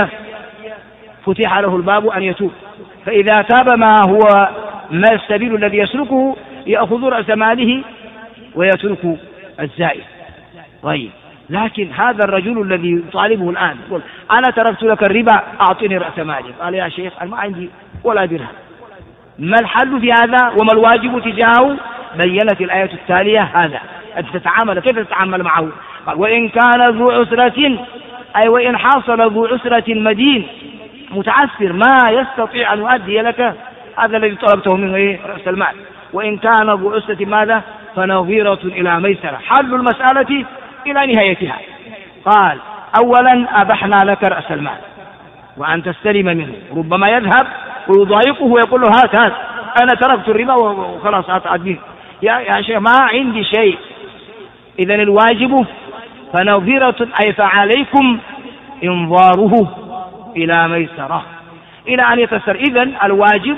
فتح له الباب أن يتوب، فإذا تاب ما السبيل الذي يسلكه يأخذ رأس ماله ويترك الزائد. طيب، لكن هذا الرجل الذي يطالبه الآن يقول أنا تركت لك الربا أعطني رأس مالي، قال يا شيخ أنا ما عندي ولا درهم. ما الحل في هذا وما الواجب تجاهه؟ بينت الآية التالية هذا أن تتعامل كيف تتعامل معه. قال وإن كان ذو عسرة، أي وإن حصل ذو عسرة مدين متعسر ما يستطيع أن يؤدي لك هذا الذي طلبته منه رأس المال، وإن كان ذو عسرة ماذا فنظيرة إلى ميسرة، حل المسألة إلى نهايتها. قال أولا أبحنا لك رأس المال وأن تستلم منه، ربما يذهب ويضايقه ويقول له هات أنا تركت الربا وخلاص أتعديه يا شيخ ما عندي شيء. إذن الواجب فنظيرة أي فعليكم إنظاره إلى ميسرة إلى أن يتسر. إذن الواجب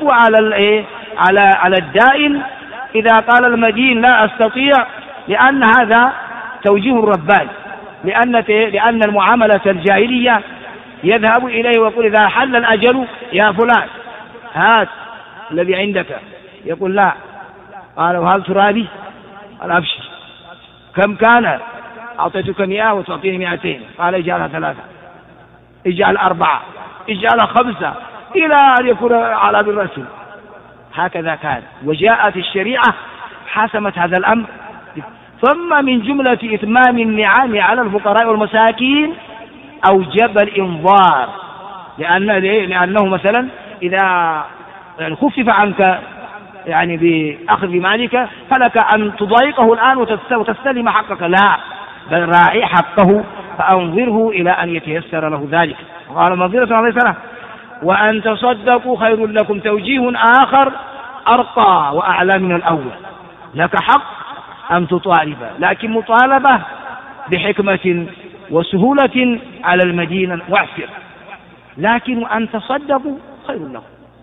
على الدائن إذا قال المدين لا أستطيع، لأن هذا توجيه الرباني، لأن المعاملة الجاهلية يذهب إليه ويقول إذا حل الأجل يا فلان هات الذي عندك، يقول لا. قال وهل ترابي؟ قال أبشر. كم كان؟ أعطيتك 100 وتعطيني 200. قال اجعلها 3، اجعل 4، اجعل 5 إلى أن يكون على بالرسل. هكذا كان، وجاءت الشريعة حسمت هذا الأمر. ثم من جملة إتمام النعم على الفقراء والمساكين أوجب الإنظار، لأنه مثلا إذا خفف عنك بأخذ مالك فلك أن تضايقه الآن وتستلم حقك، لا بل راعي حقه فأنظره إلى أن يتيسر له ذلك. قال منظرة عليه السلام وأن تصدقوا خير لكم، توجيه آخر أرقى وأعلى من الأول. لك حق أن تطالب، لكن مطالبة بحكمة وسهولة على المدينة واعسر، لكن أن تصدقوا خير لكم.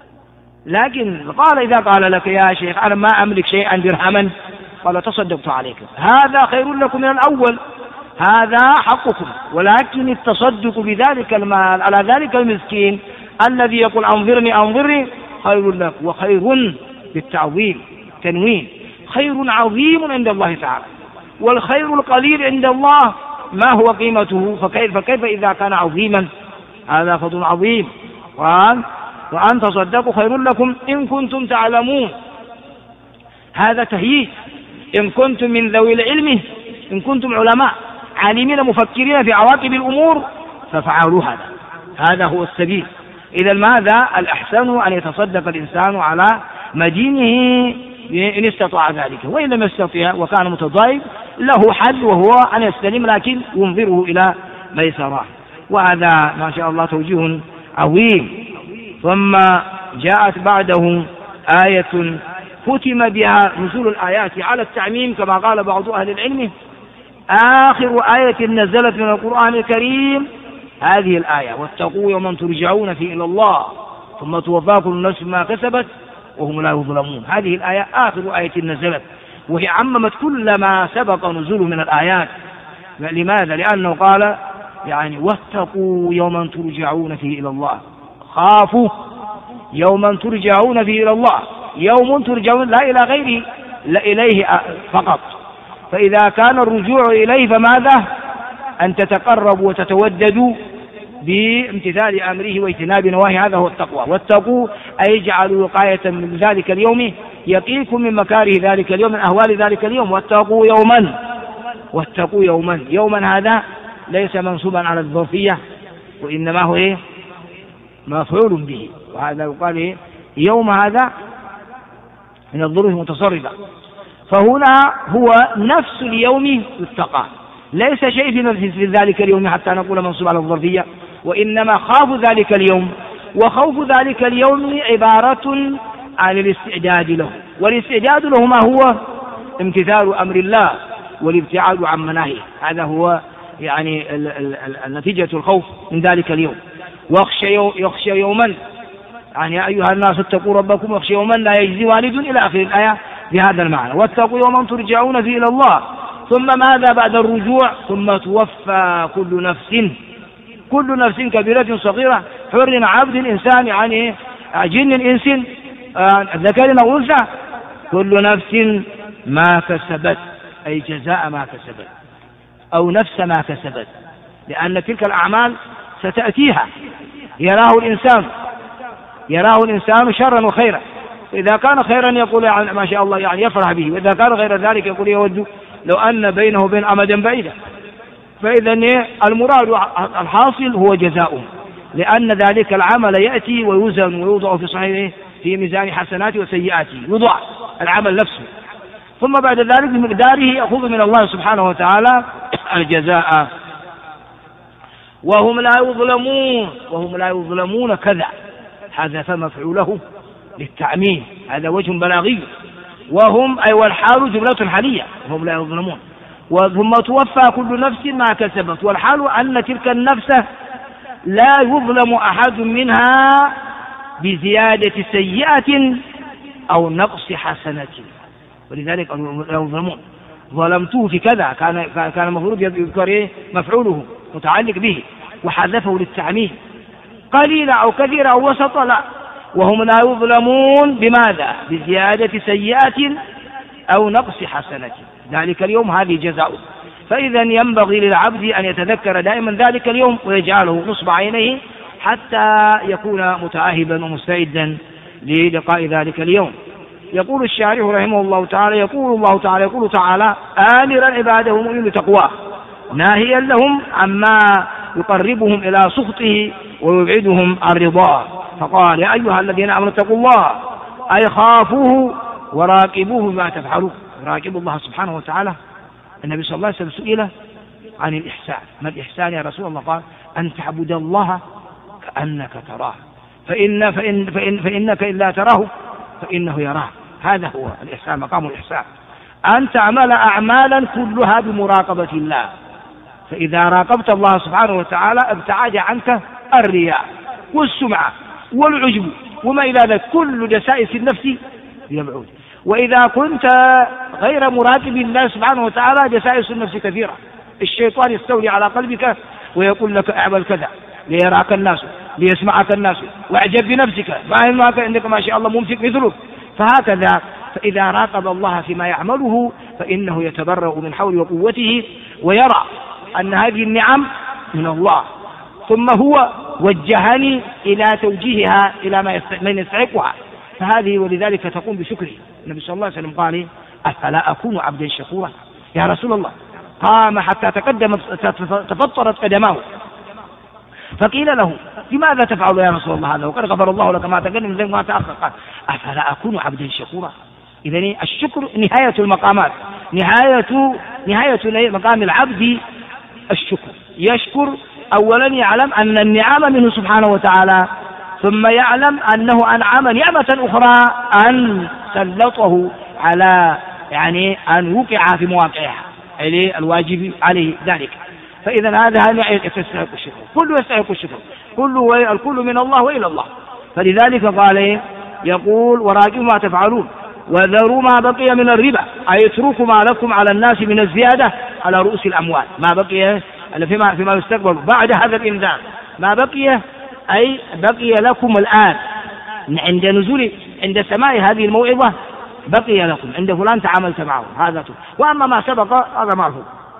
لكن قال إذا قال لك يا شيخ أنا ما أملك شيئا درهما، قال تصدقت عليك، هذا خير لكم من الأول، هذا حقكم، ولكن التصدق بذلك المال على ذلك المسكين الذي يقول أنظرني خير لك، وخير بالتعظيم تنوين، خير عظيم عند الله تعالى، والخير القليل عند الله ما هو قيمته، فكيف إذا كان عظيما؟ هذا فضل عظيم. قال وأن تصدقوا خير لكم إن كنتم تعلمون، هذا تهيئ. إن كنتم من ذوي العلم، إن كنتم علماء عالمين مفكرين في عواقب الأمور ففعلوا هذا هو السبيل. إذا ماذا الأحسن أن يتصدق الإنسان على مدينه إن استطاع ذلك، وإن لم يستطيع وكان متضايق له حل وهو أن يستلم لكن ينظره إلى ميسرة. وهذا ما شاء الله توجيه عظيم. ثم جاءت بعده آية ختم بها نزول الآيات على التعميم كما قال بعض أهل العلم، آخر آية نزلت من القرآن الكريم هذه الآية واتقوا يوما ترجعون فيه إلى الله ثم توفى كل نفس ما كسبت وهم لا يظلمون. هذه الآية آخر آية نزلت، وهي عممت كل ما سبق نزوله من الآيات. لماذا؟ لأنه قال واتقوا يوما ترجعون فيه إلى الله، خافوا يوما ترجعون فيه إلى الله، يوم ترجعون لا إلى غيره، لا إليه فقط. فإذا كان الرجوع إليه فماذا؟ أن تتقربوا وتتوددوا بامتثال أمره واجتناب نواهيه، هذا هو التقوى. واتقوا أي اجعلوا وقاية من ذلك اليوم يقيكم من مكاره ذلك اليوم، من أهوال ذلك اليوم. واتقوا يوما، يوما هذا ليس منصوبا على الظرفية وإنما هو إيه؟ مفعول به. وهذا يقال إيه؟ يوم هذا من الظروف المتصرفة. فهنا هو نفس اليوم يتقى، ليس شيء في ذلك اليوم حتى نقول منصوب على الظرفية، وإنما خاف ذلك اليوم، وخوف ذلك اليوم عبارة عن الاستعداد له، والاستعداد له ما هو؟ امتثال أمر الله والابتعاد عن مناهيه. هذا هو يعني نتيجة الخوف من ذلك اليوم. يخشى يوما، يعني يا أيها الناس اتقوا ربكم واخشى يوما لا يجزي والد إلى آخر الآية بهذا المعنى. واتقوا يوما ترجعون فيه إلى الله، ثم ماذا بعد الرجوع؟ ثم توفى كل نفس كبيرة صغيرة، حر عبد إنسان، يعني جن إنس ذكر أو أنثى، كل نفس ما كسبت، أي جزاء ما كسبت أو نفس ما كسبت، لأن تلك الأعمال ستأتيها. يراه الإنسان شرا وخيرا، إذا كان خيرا يقول يعني ما شاء الله، يعني يفرح به، وإذا كان غير ذلك يقول يود لو أن بينه وبين أمدا بعيدا. فإذا المراد الحاصل هو جزاؤه، لأن ذلك العمل يأتي ويوزن ويوضع في صحيحه في ميزان حسناته وسيئاته، يوضع العمل نفسه، ثم بعد ذلك بمقداره يأخذ من الله سبحانه وتعالى الجزاء. وهم لا يظلمون كذا، حذف مفعوله للتعميم، هذا وجه بلاغي. وهم أي والحال جملة حالية، وهم لا يظلمون. ثم توفى كل نفس ما كسبت، والحال أن تلك النفس لا يظلم أحد منها بزيادة سيئة أو نقص حسنة، ولذلك لا يظلمون. ظلمته في كذا، كان المفروض يذكر مفعوله متعلق به وحذفه للتعميم، قليلة أو كثيرة أو وسط، لا. وهم لا يظلمون بماذا؟ بزيادة سيئة أو نقص حسنة، ذلك اليوم هذه جزاؤه. فإذا ينبغي للعبد أن يتذكر دائما ذلك اليوم ويجعله نصب عينيه حتى يكون متأهبا ومستعدا للقاء ذلك اليوم. يقول الشارح رحمه الله تعالى، يقول تعالى آمرا عباده مؤمن بتقواه، ناهيا لهم عما يقربهم إلى سخطه ويبعدهم عن رضاه، فقال يا أيها الذين آمنوا اتقوا الله، أي خافوه وراقبوه بما تفعلون. راقبوا الله سبحانه وتعالى. النبي صلى الله عليه وسلم سئل عن الإحسان، ما الإحسان يا رسول الله؟ قال أن تعبد الله كأنك تراه، فإنك إن لا تراه فإنه يراه. هذا هو الإحسان، مقام الإحسان، أن تعمل أعمالا كلها بمراقبة الله. فإذا راقبت الله سبحانه وتعالى ابتعد عنك الرياء والسمعة والعجب وما إلى ذلك، كل دسائس النفس يبعد. وإذا كنت غير مراقب الله سبحانه وتعالى دسائس النفس كثيرة، الشيطان يستولي على قلبك ويقول لك اعمل كذا ليراك الناس ليسمعك الناس، واعجب بنفسك فإنك عندك ما شاء الله ممسك مثلك. فهكذا، فإذا راقب الله فيما يعمله فإنه يتبرأ من حول وقوته ويرى أن هذه النعم من الله، ثم هو وجهني إلى توجيهها إلى من يستحقها، فهذه ولذلك تقوم بشكره. النبي صلى الله عليه وسلم قال أفلا أكون عبدا شكورا؟ يا رسول الله، قام حتى تفطرت قدماه، فقيل له لماذا تفعل يا رسول الله هذا وقد غفر الله لك ما تقدم من ذنبك وما تأخر؟ قال أفلا أكون عبدا شكورا. إذن الشكر نهاية المقامات، نهاية مقام العبد الشكر. يشكر أولا، يعلم أن النعم منه سبحانه وتعالى، ثم يعلم أنه أنعم نعمة أخرى أن سلطه على يعني أن وقع في مواقعها، عليه الواجب عليه ذلك. فإذا هذا يستحق الشكر، كله يستحق الشكر، الكل من الله وإلى الله. فلذلك قال يقول وراجعوا ما تفعلون وذروا ما بقي من الربا، أي اتركوا ما لكم على الناس من الزيادة على رؤوس الأموال، ما بقي فيما يستقبل بعد هذا الإنذار، ما بقي أي بقي لكم الآن عند سماع هذه الموعظة، بقي لكم عند فلان تعاملت معه هذا. وأما ما سبق هذا معه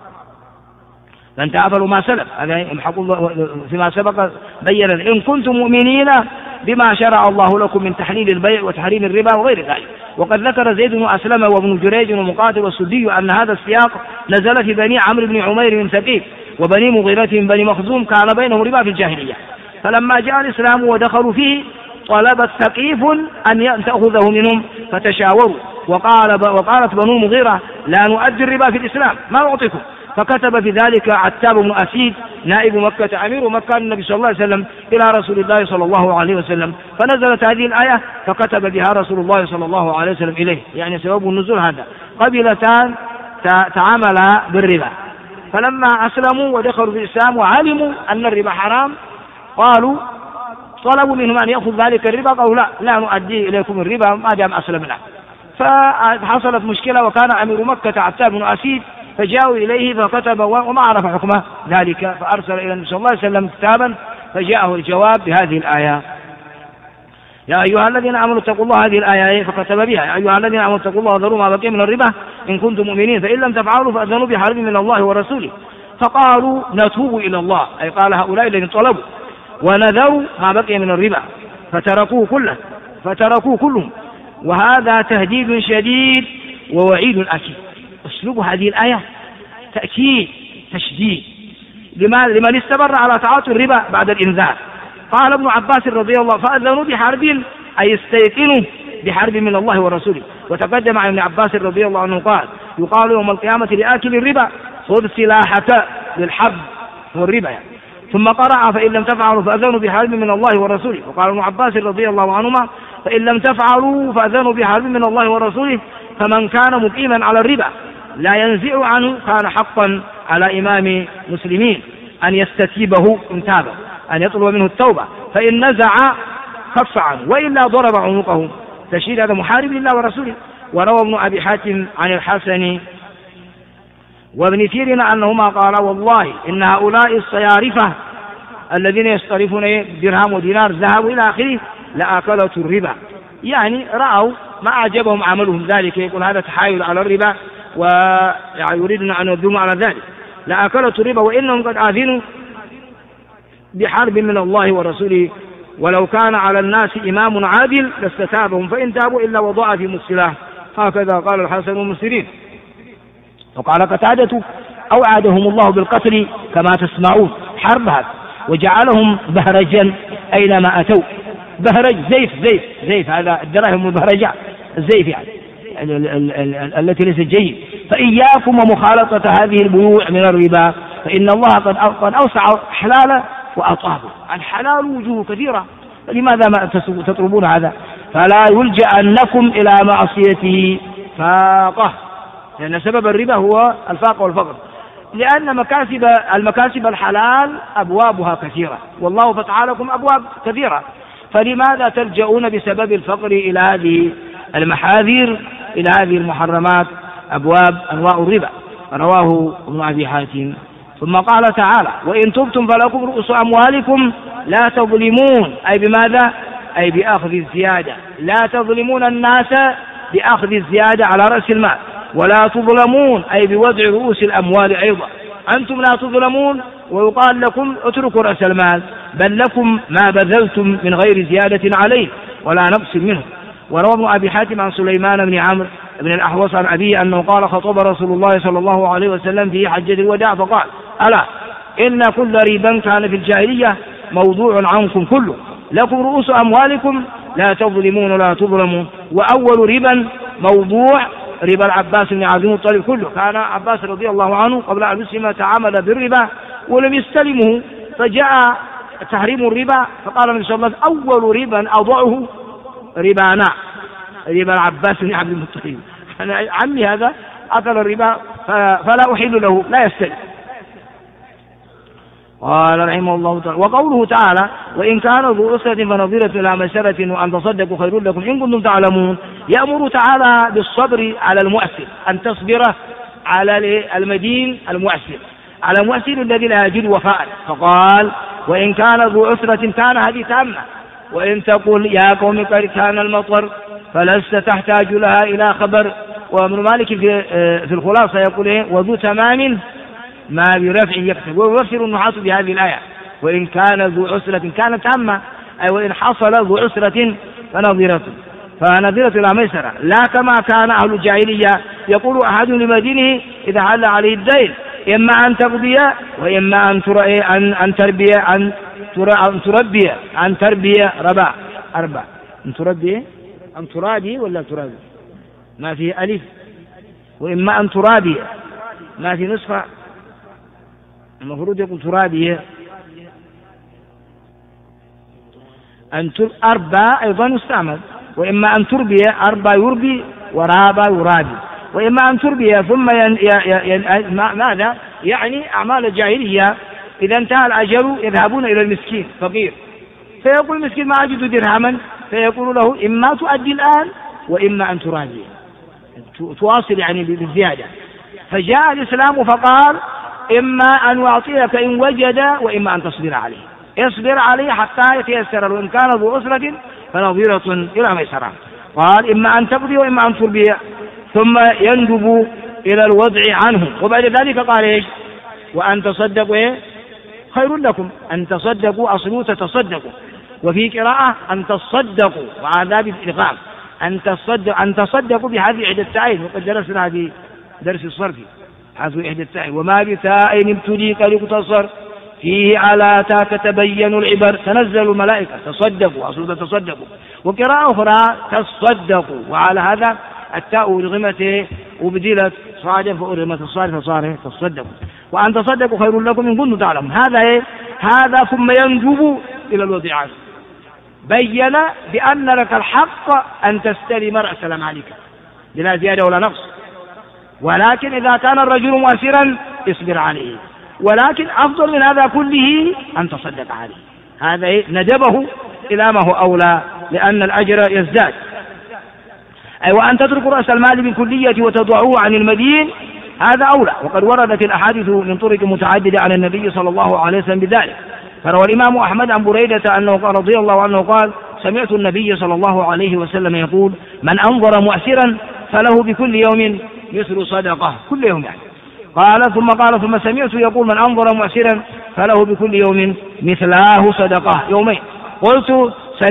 لن تعفلوا ما سلف، هذا فيما سبق بين إن كنتم مؤمنين بما شرع الله لكم من تحليل البيع وتحريم الربا وغير ذلك. وقد ذكر زيد بن أسلم وابن جريج ومقاتل والسدي أن هذا السياق نزل في بني عمرو بن عمير بن ثقيف، وبني مغيرة من بني مخزوم كان بينهم ربا في الجاهلية، فلما جاء الإسلام ودخلوا فيه طلب ثقيف أن تأخذه منهم فتشاوروا، وقالت بنو المغيرة لا نؤدي الربا في الإسلام، ما نعطيكم. فكتب في ذلك عتاب بن أسيد نائب مكة أمير مكة النبي صلى الله عليه وسلم إلى رسول الله صلى الله عليه وسلم، فنزلت هذه الآية فكتب بها رسول الله صلى الله عليه وسلم إليه، يعني سبب النزول هذا. قبيلتان تعاملا بالربا، فلما أسلموا ودخلوا في الإسلام وعلموا أن الربا حرام قالوا طلبوا منهم أن يأخذ ذلك الربا، قالوا لا نؤدي إليكم الربا ما دام أسلمنا. فحصلت مشكلة، وكان أمير مكة عتاب بن أسيد، فجاءوا إليه فكتب وما عرف حكمه ذلك، فأرسل إلى النبي صلى الله عليه وسلم كتابا فجاءه الجواب بهذه الآية: يا أيها الذين آمنوا اتقوا الله، هذه الآية فكتب بها: يا أيها الذين آمنوا اتقوا الله وذروا ما بقي من الربا إن كنتم مؤمنين، فإن لم تفعلوا فأذنوا بحرب من الله ورسوله. فقالوا نتوب إلى الله، أي قال هؤلاء الذين طلبوا، ونذروا ما بقي من الربا فتركوه كلهم. وهذا تهديد شديد ووعيد أكيد. أسلوب هذه الآية تأكيد تشديد لمن استمر على تعاطي الربا بعد الإنذار. قال ابن عباس رضي الله: فأذنوا بحرب، أي استيقنوا بحرب من الله ورسوله. وتقدم عن ابن عباس رضي الله عنه قال: يقال يوم القيامة لآكل الربا خذ سلاحك للحرب والربا يعني. ثم قرأ: فإن لم تفعلوا فأذنوا بحرب من الله ورسوله. وقال ابن عباس رضي الله عنهما: فإن لم تفعلوا فأذنوا بحرب من الله ورسوله، فمن كان مقيما على الربا لا ينزع عنه كان حقا على إمام مسلمين أن يستتيبه إن تاب، أن يطلب منه التوبة، فإن نزع كف عنه وإلا ضرب عنقه. تشير هذا محارب لله ورسوله. وروى ابن أبي حاتم عن الحسن وابن سيرين أنهما قالا: والله إن هؤلاء الصيارفة الذين يصطرفون درهم ودينار ذهب إلى آخره لآكلة الربا، يعني رأوا ما أعجبهم عملهم ذلك، يقول هذا تحايل على الربا ويريدون أن يدوموا على ذلك، لآكلة الربا وإنهم قد آذنوا بحرب من الله ورسوله، ولو كان على الناس إمام عادل لاستتابهم، فإن تابوا إلا وضع فيهم السلاح. هكذا قال الحسن والمسيرين. وقال قتادة: أوعدهم الله بالقتل كما تسمعون حربها، وجعلهم بهرجا أينما أتوا. بهرج زيف هذا الدراهم المبهرجة، الزيف يعني التي ليست جيد. فإياكم ومخالطة هذه البيوع من الربا، فإن الله قد أوسع حلاله وأطابه. الحلال وجوه كثيرة، فلماذا ما تطلبون هذا؟ فلا يلجأنكم إلى معصيته فاقة، لأن سبب الربا هو الفاقة والفقر، لأن المكاسب الحلال أبوابها كثيرة، والله فتح لكم أبواب كثيرة، فلماذا تلجؤون بسبب الفقر إلى هذه المحاذير، إلى هذه المحرمات، أبواب أنواع الربا؟ رواه ابن أبي حاتم. ثم قال تعالى: وإن تبتم فلكم رؤوس أموالكم لا تظلمون، أي بماذا؟ أي بأخذ الزيادة، لا تظلمون الناس بأخذ الزيادة على رأس المال، ولا تظلمون أي بوضع رؤوس الأموال أيضا. أنتم لا تظلمون ويقال لكم اتركوا رأس المال، بل لكم ما بذلتم من غير زيادة عليه ولا نقص منه. وروى ابن أبي حاتم عن سليمان بن عمرو بن الأحوص عن أبيه أنه قال: خطب رسول الله صلى الله عليه وسلم في حجة الوداع فقال: ألا إن كل ربا كان في الجاهلية موضوع عنكم كله، لكم رؤوس أموالكم لا تظلمون ولا تظلمون. وأول ربا موضوع ربا العباس بن عبد المطلب كله. كان عباس رضي الله عنه قبل أن يسلم تعامل بالربا ولم يستلمه، فجاء تحريم الربا فقال النبي صلى الله عليه وسلم: أول ربا أضعه ربانا، ربا العباس بن عبد المطلب، أنا عمي هذا أكل الربا فلا أحل له، لا يستلم. قال رحمه الله تعالى: وقوله تعالى: وإن كان ذو أسرة فنظرة إلى ميسرة وأن تصدقوا خير لكم إن كنتم تعلمون. يأمر تعالى بالصبر على المؤسر، أن تصبر على المدين المؤسر، على المؤسر الذي لا يجد وفاء، فقال: وإن كان ذو أسرة، كان هذه تامة. وإن تقول يا قوم قد كان المطر فلست تحتاج لها إلى خبر. وابن مالك في الخلاصة يقول: وذو تمام ما برفع يكتب. ويفسر النحاة بهذه الآية: وإن كان ذو عسرة، كانت تامة، أي وإن حصل ذو عسرة فنظرة إلى ميسرة، لا كما كان أهل الجاهلية يقول أحد لمدينه إذا حل عليه الدين: إما أن تقضي وإما أن تربية أربع أن تربية أن ترابي ولا ترابي ما فيه ألف، وإما أن ترابي ما في نسخة المفروض يقول ترابية. أربع أيضا يستعمل، وإما أن تربي أربع يربي ورابا يرابي، وإما أن تربي ثم ماذا يعني أعمال الجاهلية إذا انتهى الأجل يذهبون إلى المسكين فقير، فيقول المسكين ما أجد درهما، فيقول له إما تؤدي الآن وإما أن تراجع تواصل يعني بالزيادة. فجاء الإسلام فقال إما أن يعطيك إن وجد وإما أن تصبر عليه، اصبر عليه حتى يتيسر، وإن كان ذو أسرة فنظيرة إلى ميسرة. قال إما أن تقضي وإما أن تربي، ثم يندب إلى الوضع عنه. وبعد ذلك قال إيش؟ وأن تصدقوا خير لكم، أن تصدقوا أصلوا تتصدقوا، وفي قراءة أن تصدقوا وعذاب الإغام، أن تصدقوا بهذه إحدى التائين، وقد درسنا في درس الصرف هذه إحدى التائين. وما بتائين ابتليك لقتصر فيه على تاك تبين العبر، تنزل الملائكة تصدقوا أصلوا تتصدقوا. وقراءة أخرى تصدقوا، وعلى هذا التاء أرغمت وبدلت صادا فأرغمت الصاد فصار تصدقوا. وأن تصدقوا خير لكم إن كنتم تعلمون. هذا ثم ينجب إلى الوضع، بين بأن لك الحق أن تستلم رأس مالك بلا زيادة ولا نقص، ولكن إذا كان الرجل مؤثرا اصبر عليه، ولكن أفضل من هذا كله أن تصدق عليه. هذا ندبه إلى ما هو أولى لأن الأجر يزداد. أي وأن تترك رأس المال بالكلية وتضعه عن المدين هذا أولى. وقد وردت الأحاديث من طرق متعددة عن النبي صلى الله عليه وسلم بذلك. فروى الإمام أحمد عن بريدة أنه قال رضي الله عنه قال سمعت النبي صلى الله عليه وسلم يقول من أنظر مؤثرا فله بكل يوم مثل صدقة، كل يوم يعني. ثم سمعت يقول من أنظر مؤثرا فله بكل يوم مثلاه صدقة يومين. قلت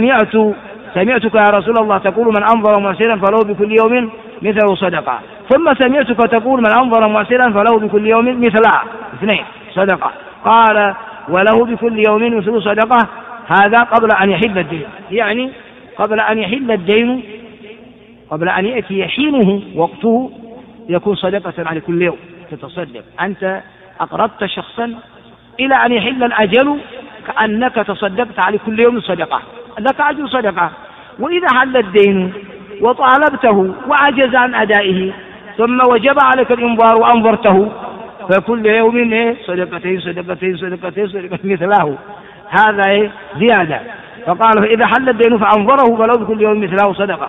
سمعتك يا رسول الله تقول من أنظر مؤثرا فله بكل يوم مثله صدقة، ثم سمعتك تقول من أنظر مؤثرا فله بكل يوم مثلها اثنين صدقة. قال وله بكل يوم مثل صدقة، هذا قبل أن يحل الدين، يعني قبل أن يحل الدين، قبل أن يأتي حينه وقته يكون صدقة على كل يوم تتصدق. أنت أقرضت شخصا إلى أن يحل الأجل كأنك تصدقت على كل يوم صدقة، لك أجل صدقة. وإذا حل الدين وطالبته وعجز عن أدائه ثم وجب عليك الإنظار وأنظرته فكل يوم صدقتين مثله، هذا زيادة. فقال فإذا حل الدين فأنظره فلو بكل يوم مثله صدقة.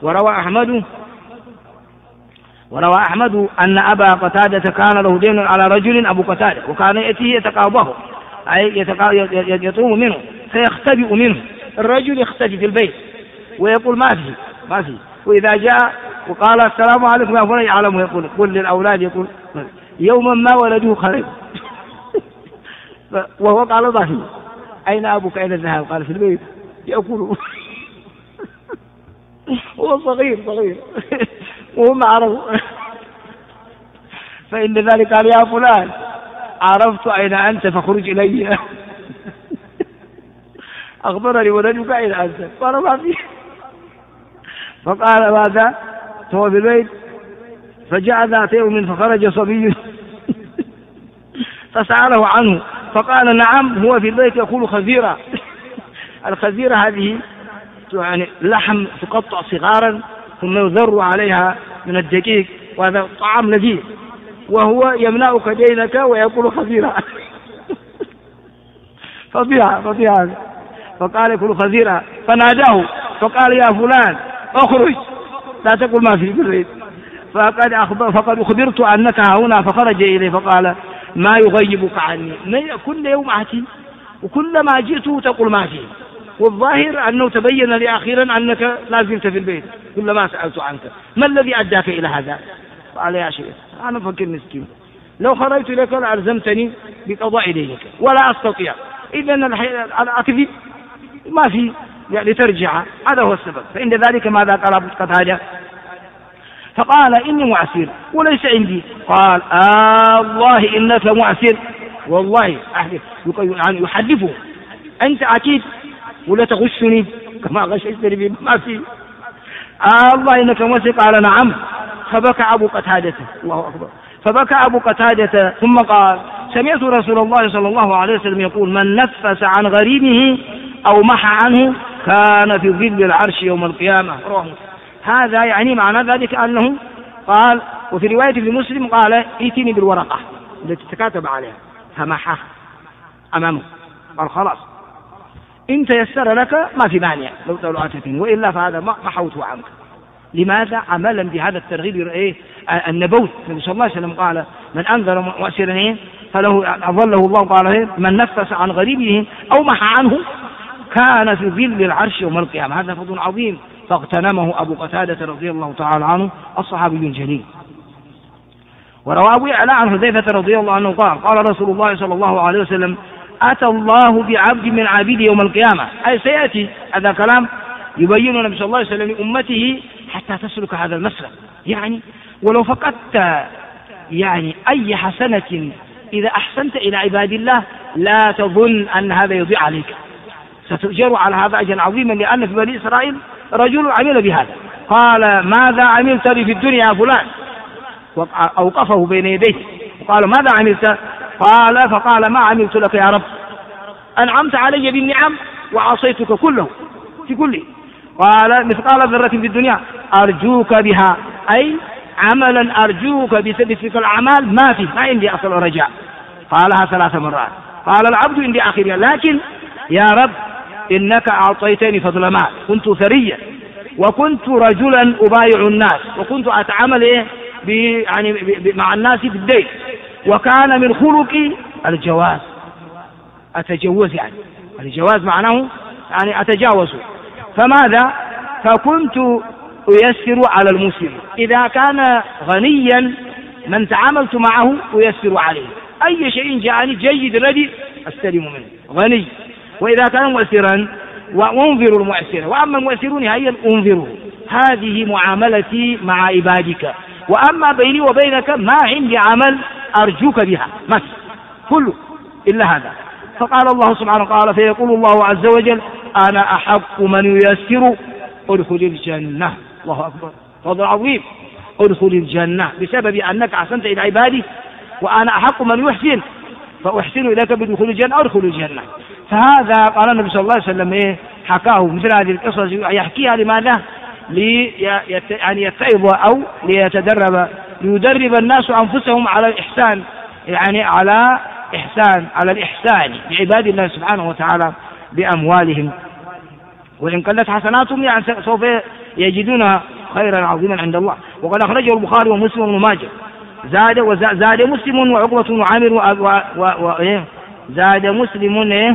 وروى أحمد أن أبا قتادة كان له دين على رجل أبو قتادة، وكان يأتيه يتقاضاه أي يطوم منه فيختبئ منه. الرجل يختفي في البيت ويقول ما في، وإذا جاء وقال السلام عليكم يا فلان يعلم، يقول قل للأولاد يقول يوما ما ولده خرج وهو قال ضحي أين أبوك أين الذهاب؟ قال في البيت يأكله هو صغير وهم عرفوا فإن ذلك قال يا فلان عرفت أين أنت فخرج إلي أخبرني ولدك أين أنت؟ قال ما فيه. فقال ماذا؟ هو في البيت. فجاء ذات يوم فخرج صبي فسأله عنه فقال نعم هو في البيت يقول خزيرة. الخزيرة هذه يعني لحم تقطع صغارا ثم يذر عليها من الدقيق، وهذا طعام لذيذ، وهو يمنعك دينك ويقول خزيرة فضيعة. فقال يقول خزيرة، فناداه فقال يا فلان اخرج لا تقول ما في البيت، فقد أخبرت أنك هنا. فخرج إليه فقال ما يغيبك عني؟ كل يوم أتي وكلما جئت تقول ما فيه، والظاهر أنه تبين لي أخيرا أنك لا زلت في البيت كلما سألت عنك. ما الذي أداك إلى هذا؟ قال يا شيخ أنا فكر مسكين، لو خرجت لك لألزمتني بقضاء دينك ولا أستطيع، إذن الأكذب ما في يعني ترجع، هذا هو السبب. فإن ذلك ماذا قال أبو قتادة؟ فقال إني معسر وليس عندي. قال الله إنك معسر، والله يعني يحدثه أنت أكيد ولا تغشني كما غششتني بما ما في. الله إنك معسر. قال نعم. فبكى أبو قتادة. الله أكبر. فبكى أبو قتادة ثم قال سمعت رسول الله صلى الله عليه وسلم يقول من نفس عن غريمه أو محى عنه كان في ظل العرش يوم القيامة. هذا يعني معنى ذلك أنه قال، وفي رواية في مسلم قال ائتني بالورقة التي تكاتب عليها، فمحى أمامه. قال خلاص إن تيسر لك ما في مانع لو أتتني، وإلا فهذا محوته عنك. لماذا؟ عملا بهذا الترغيب النبوي. النبي صلى الله عليه وسلم قال من أنذر مؤسرا فله أظله الله. قال من نفس عن غريبه أو محى عنه كان في ظل العرش يوم القيامة. هذا فضل عظيم فاغتنمه أبو قتادة رضي الله تعالى عنه الصحابي الجليل. وروى أبو يعلى عن حذيفة رضي الله عنه قال رسول الله صلى الله عليه وسلم أتى الله بعبد من عبيده يوم القيامة، أي سيأتي هذا كلام يبين النبي صلى الله عليه وسلم لأمته حتى تسلك هذا المسلك. يعني ولو فقدت يعني أي حسنة إذا أحسنت إلى عباد الله لا تظن أن هذا يضيع عليك، ستؤجر على هذا أجرا عظيما. لأن في بني إسرائيل رجل عمل بهذا قال ماذا عملت لي في الدنيا يا فلان؟ أوقفه بين يديه وقال ماذا عملت؟ فقال ما عملت لك يا رب، أنعمت علي بالنعم وعصيتك كله في كله. قال مثقال ذرة في الدنيا أرجوك بها، أي عملا أرجوك بسبب تلك الأعمال ما عندي أصل رجاء. قالها 3 مرات. قال العبد عندي آخرها، لكن يا رب إنك أعطيتني فضل مال، كنت ثريا وكنت رجلا أبايع الناس وكنت أتعامل يعني مع الناس بالدين، وكان من خلقي الجواز، أتجوز يعني الجواز معناه يعني أتجاوز. فماذا؟ فكنت أيسر على المسلم، إذا كان غنيا من تعاملت معه أيسر عليه، أي شيء جاءني جيد الذي أستلم منه غني. وإذا كان مؤسرا وأنذر المؤسر، وأما المؤسرون هيا أنذره. هذه معاملتي مع عبادك، وأما بيني وبينك ما عندي عمل أرجوك بها بس كله إلا هذا. فقال الله سبحانه قال فيقول الله عز وجل أنا أحق من ييسر ادخل الجنة. الله أكبر، فضل عظيم. ادخل الجنة بسبب أنك أحسنت إلى عبادي، وأنا أحق من يحسن فأحسن إليك بدخول الجنة أدخل الجنة. فهذا قال النبي صلى الله عليه وسلم حكاه مثل هذه القصص يحكيها لماذا؟ يعني يتعظ أو ليدرب الناس أنفسهم على الإحسان، يعني على الإحسان بعباد الله سبحانه وتعالى بأموالهم. وإن قلت حسناتهم يعني سوف يجدون خيرا عظيما عند الله. وقد أخرجه البخاري ومسلم وماجه. زاد مسلم وعقبة بن عامر زاد مسلم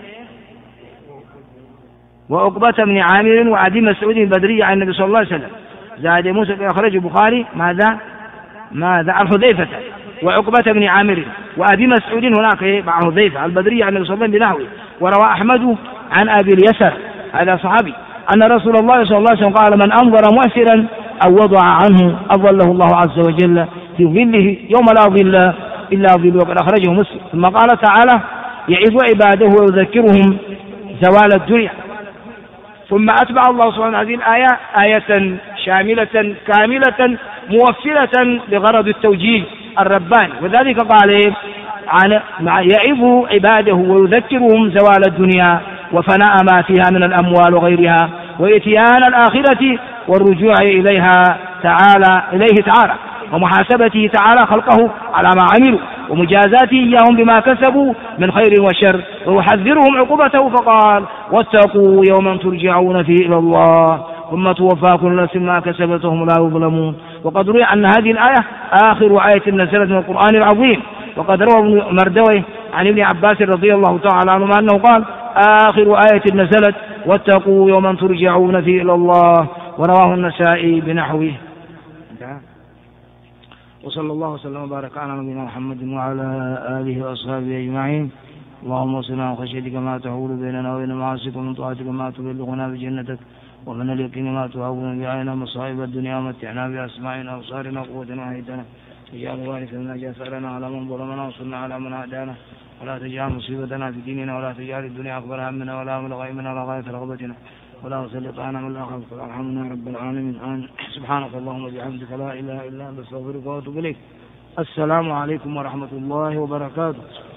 وعقبة بن عامر وأبي مسعود البدري عن النبي صلى الله عليه وسلم. زاد مسلم أخرجه البخاري ماذا عن حذيفة وعقبة بن عامر وأبي مسعود هناك مع حذيفة البدري عن النبي صلى الله عليه وسلم بنحوه. وروى أحمد عن أبي اليسر هذا صحابي أن رسول الله صلى الله عليه وسلم قال من أنظر مؤسرا أو وضع عنه أظله الله عز وجل في ظله يوم لا ظل إلا ظل. وقد أخرجه مسلم. ثم قال تعالى يعظ عباده ويذكرهم زوال الدنيا. ثم أتبع الله سبحانه هذه الآية آية شاملة كاملة موفرة لغرض التوجيه الرباني، وذلك قال يعظ عباده ويذكرهم زوال الدنيا وفناء ما فيها من الأموال وغيرها وإتيان الآخرة والرجوع إليه تعالى ومحاسبته تعالى خلقه على ما عملوا ومجازاته إياهم بما كسبوا من خير وشر ويحذرهم عقوبته. فقال واتقوا يوما ترجعون فيه إلى الله ثم توفى كل نفس ما كسبت وهم لا يظلمون. وقد روي أن هذه الآية آخر آية نزلت من القرآن العظيم. وقد روى ابن مردويه عن ابن عباس رضي الله تعالى عنهما أنه قال آخر آية نزلت واتقوا يوما ترجعون فيه إلى الله. ورواه النسائي بنحوه. وصلى الله وسلم وبارك على نبينا محمد وعلى آله وأصحابه أجمعين. اللهم صل على خشيتك ما تحول بيننا وبين معاصيك ومن طاعتك ما تبلغنا بجنتك ومن اليقين ما تهون بعينا مصائب الدنيا ومتعنا بأسماعنا وأبصارنا وقوتنا وحيدنا اجعل الوارث منا جثارنا على من ظلمنا وانصرنا على من عادانا ولا تجعل مصيبتنا في ديننا ولا تجعل الدنيا أكبر همنا ولا مبلغ علمنا ولا غاية رغبتنا ولا تسلط علينا من لا خلق وارحمنا يا رب العالمين آمين. سبحانك اللهم وبحمدك لا إله إلا أنت أستغفرك وأتوب إليك. السلام عليكم ورحمة الله وبركاته.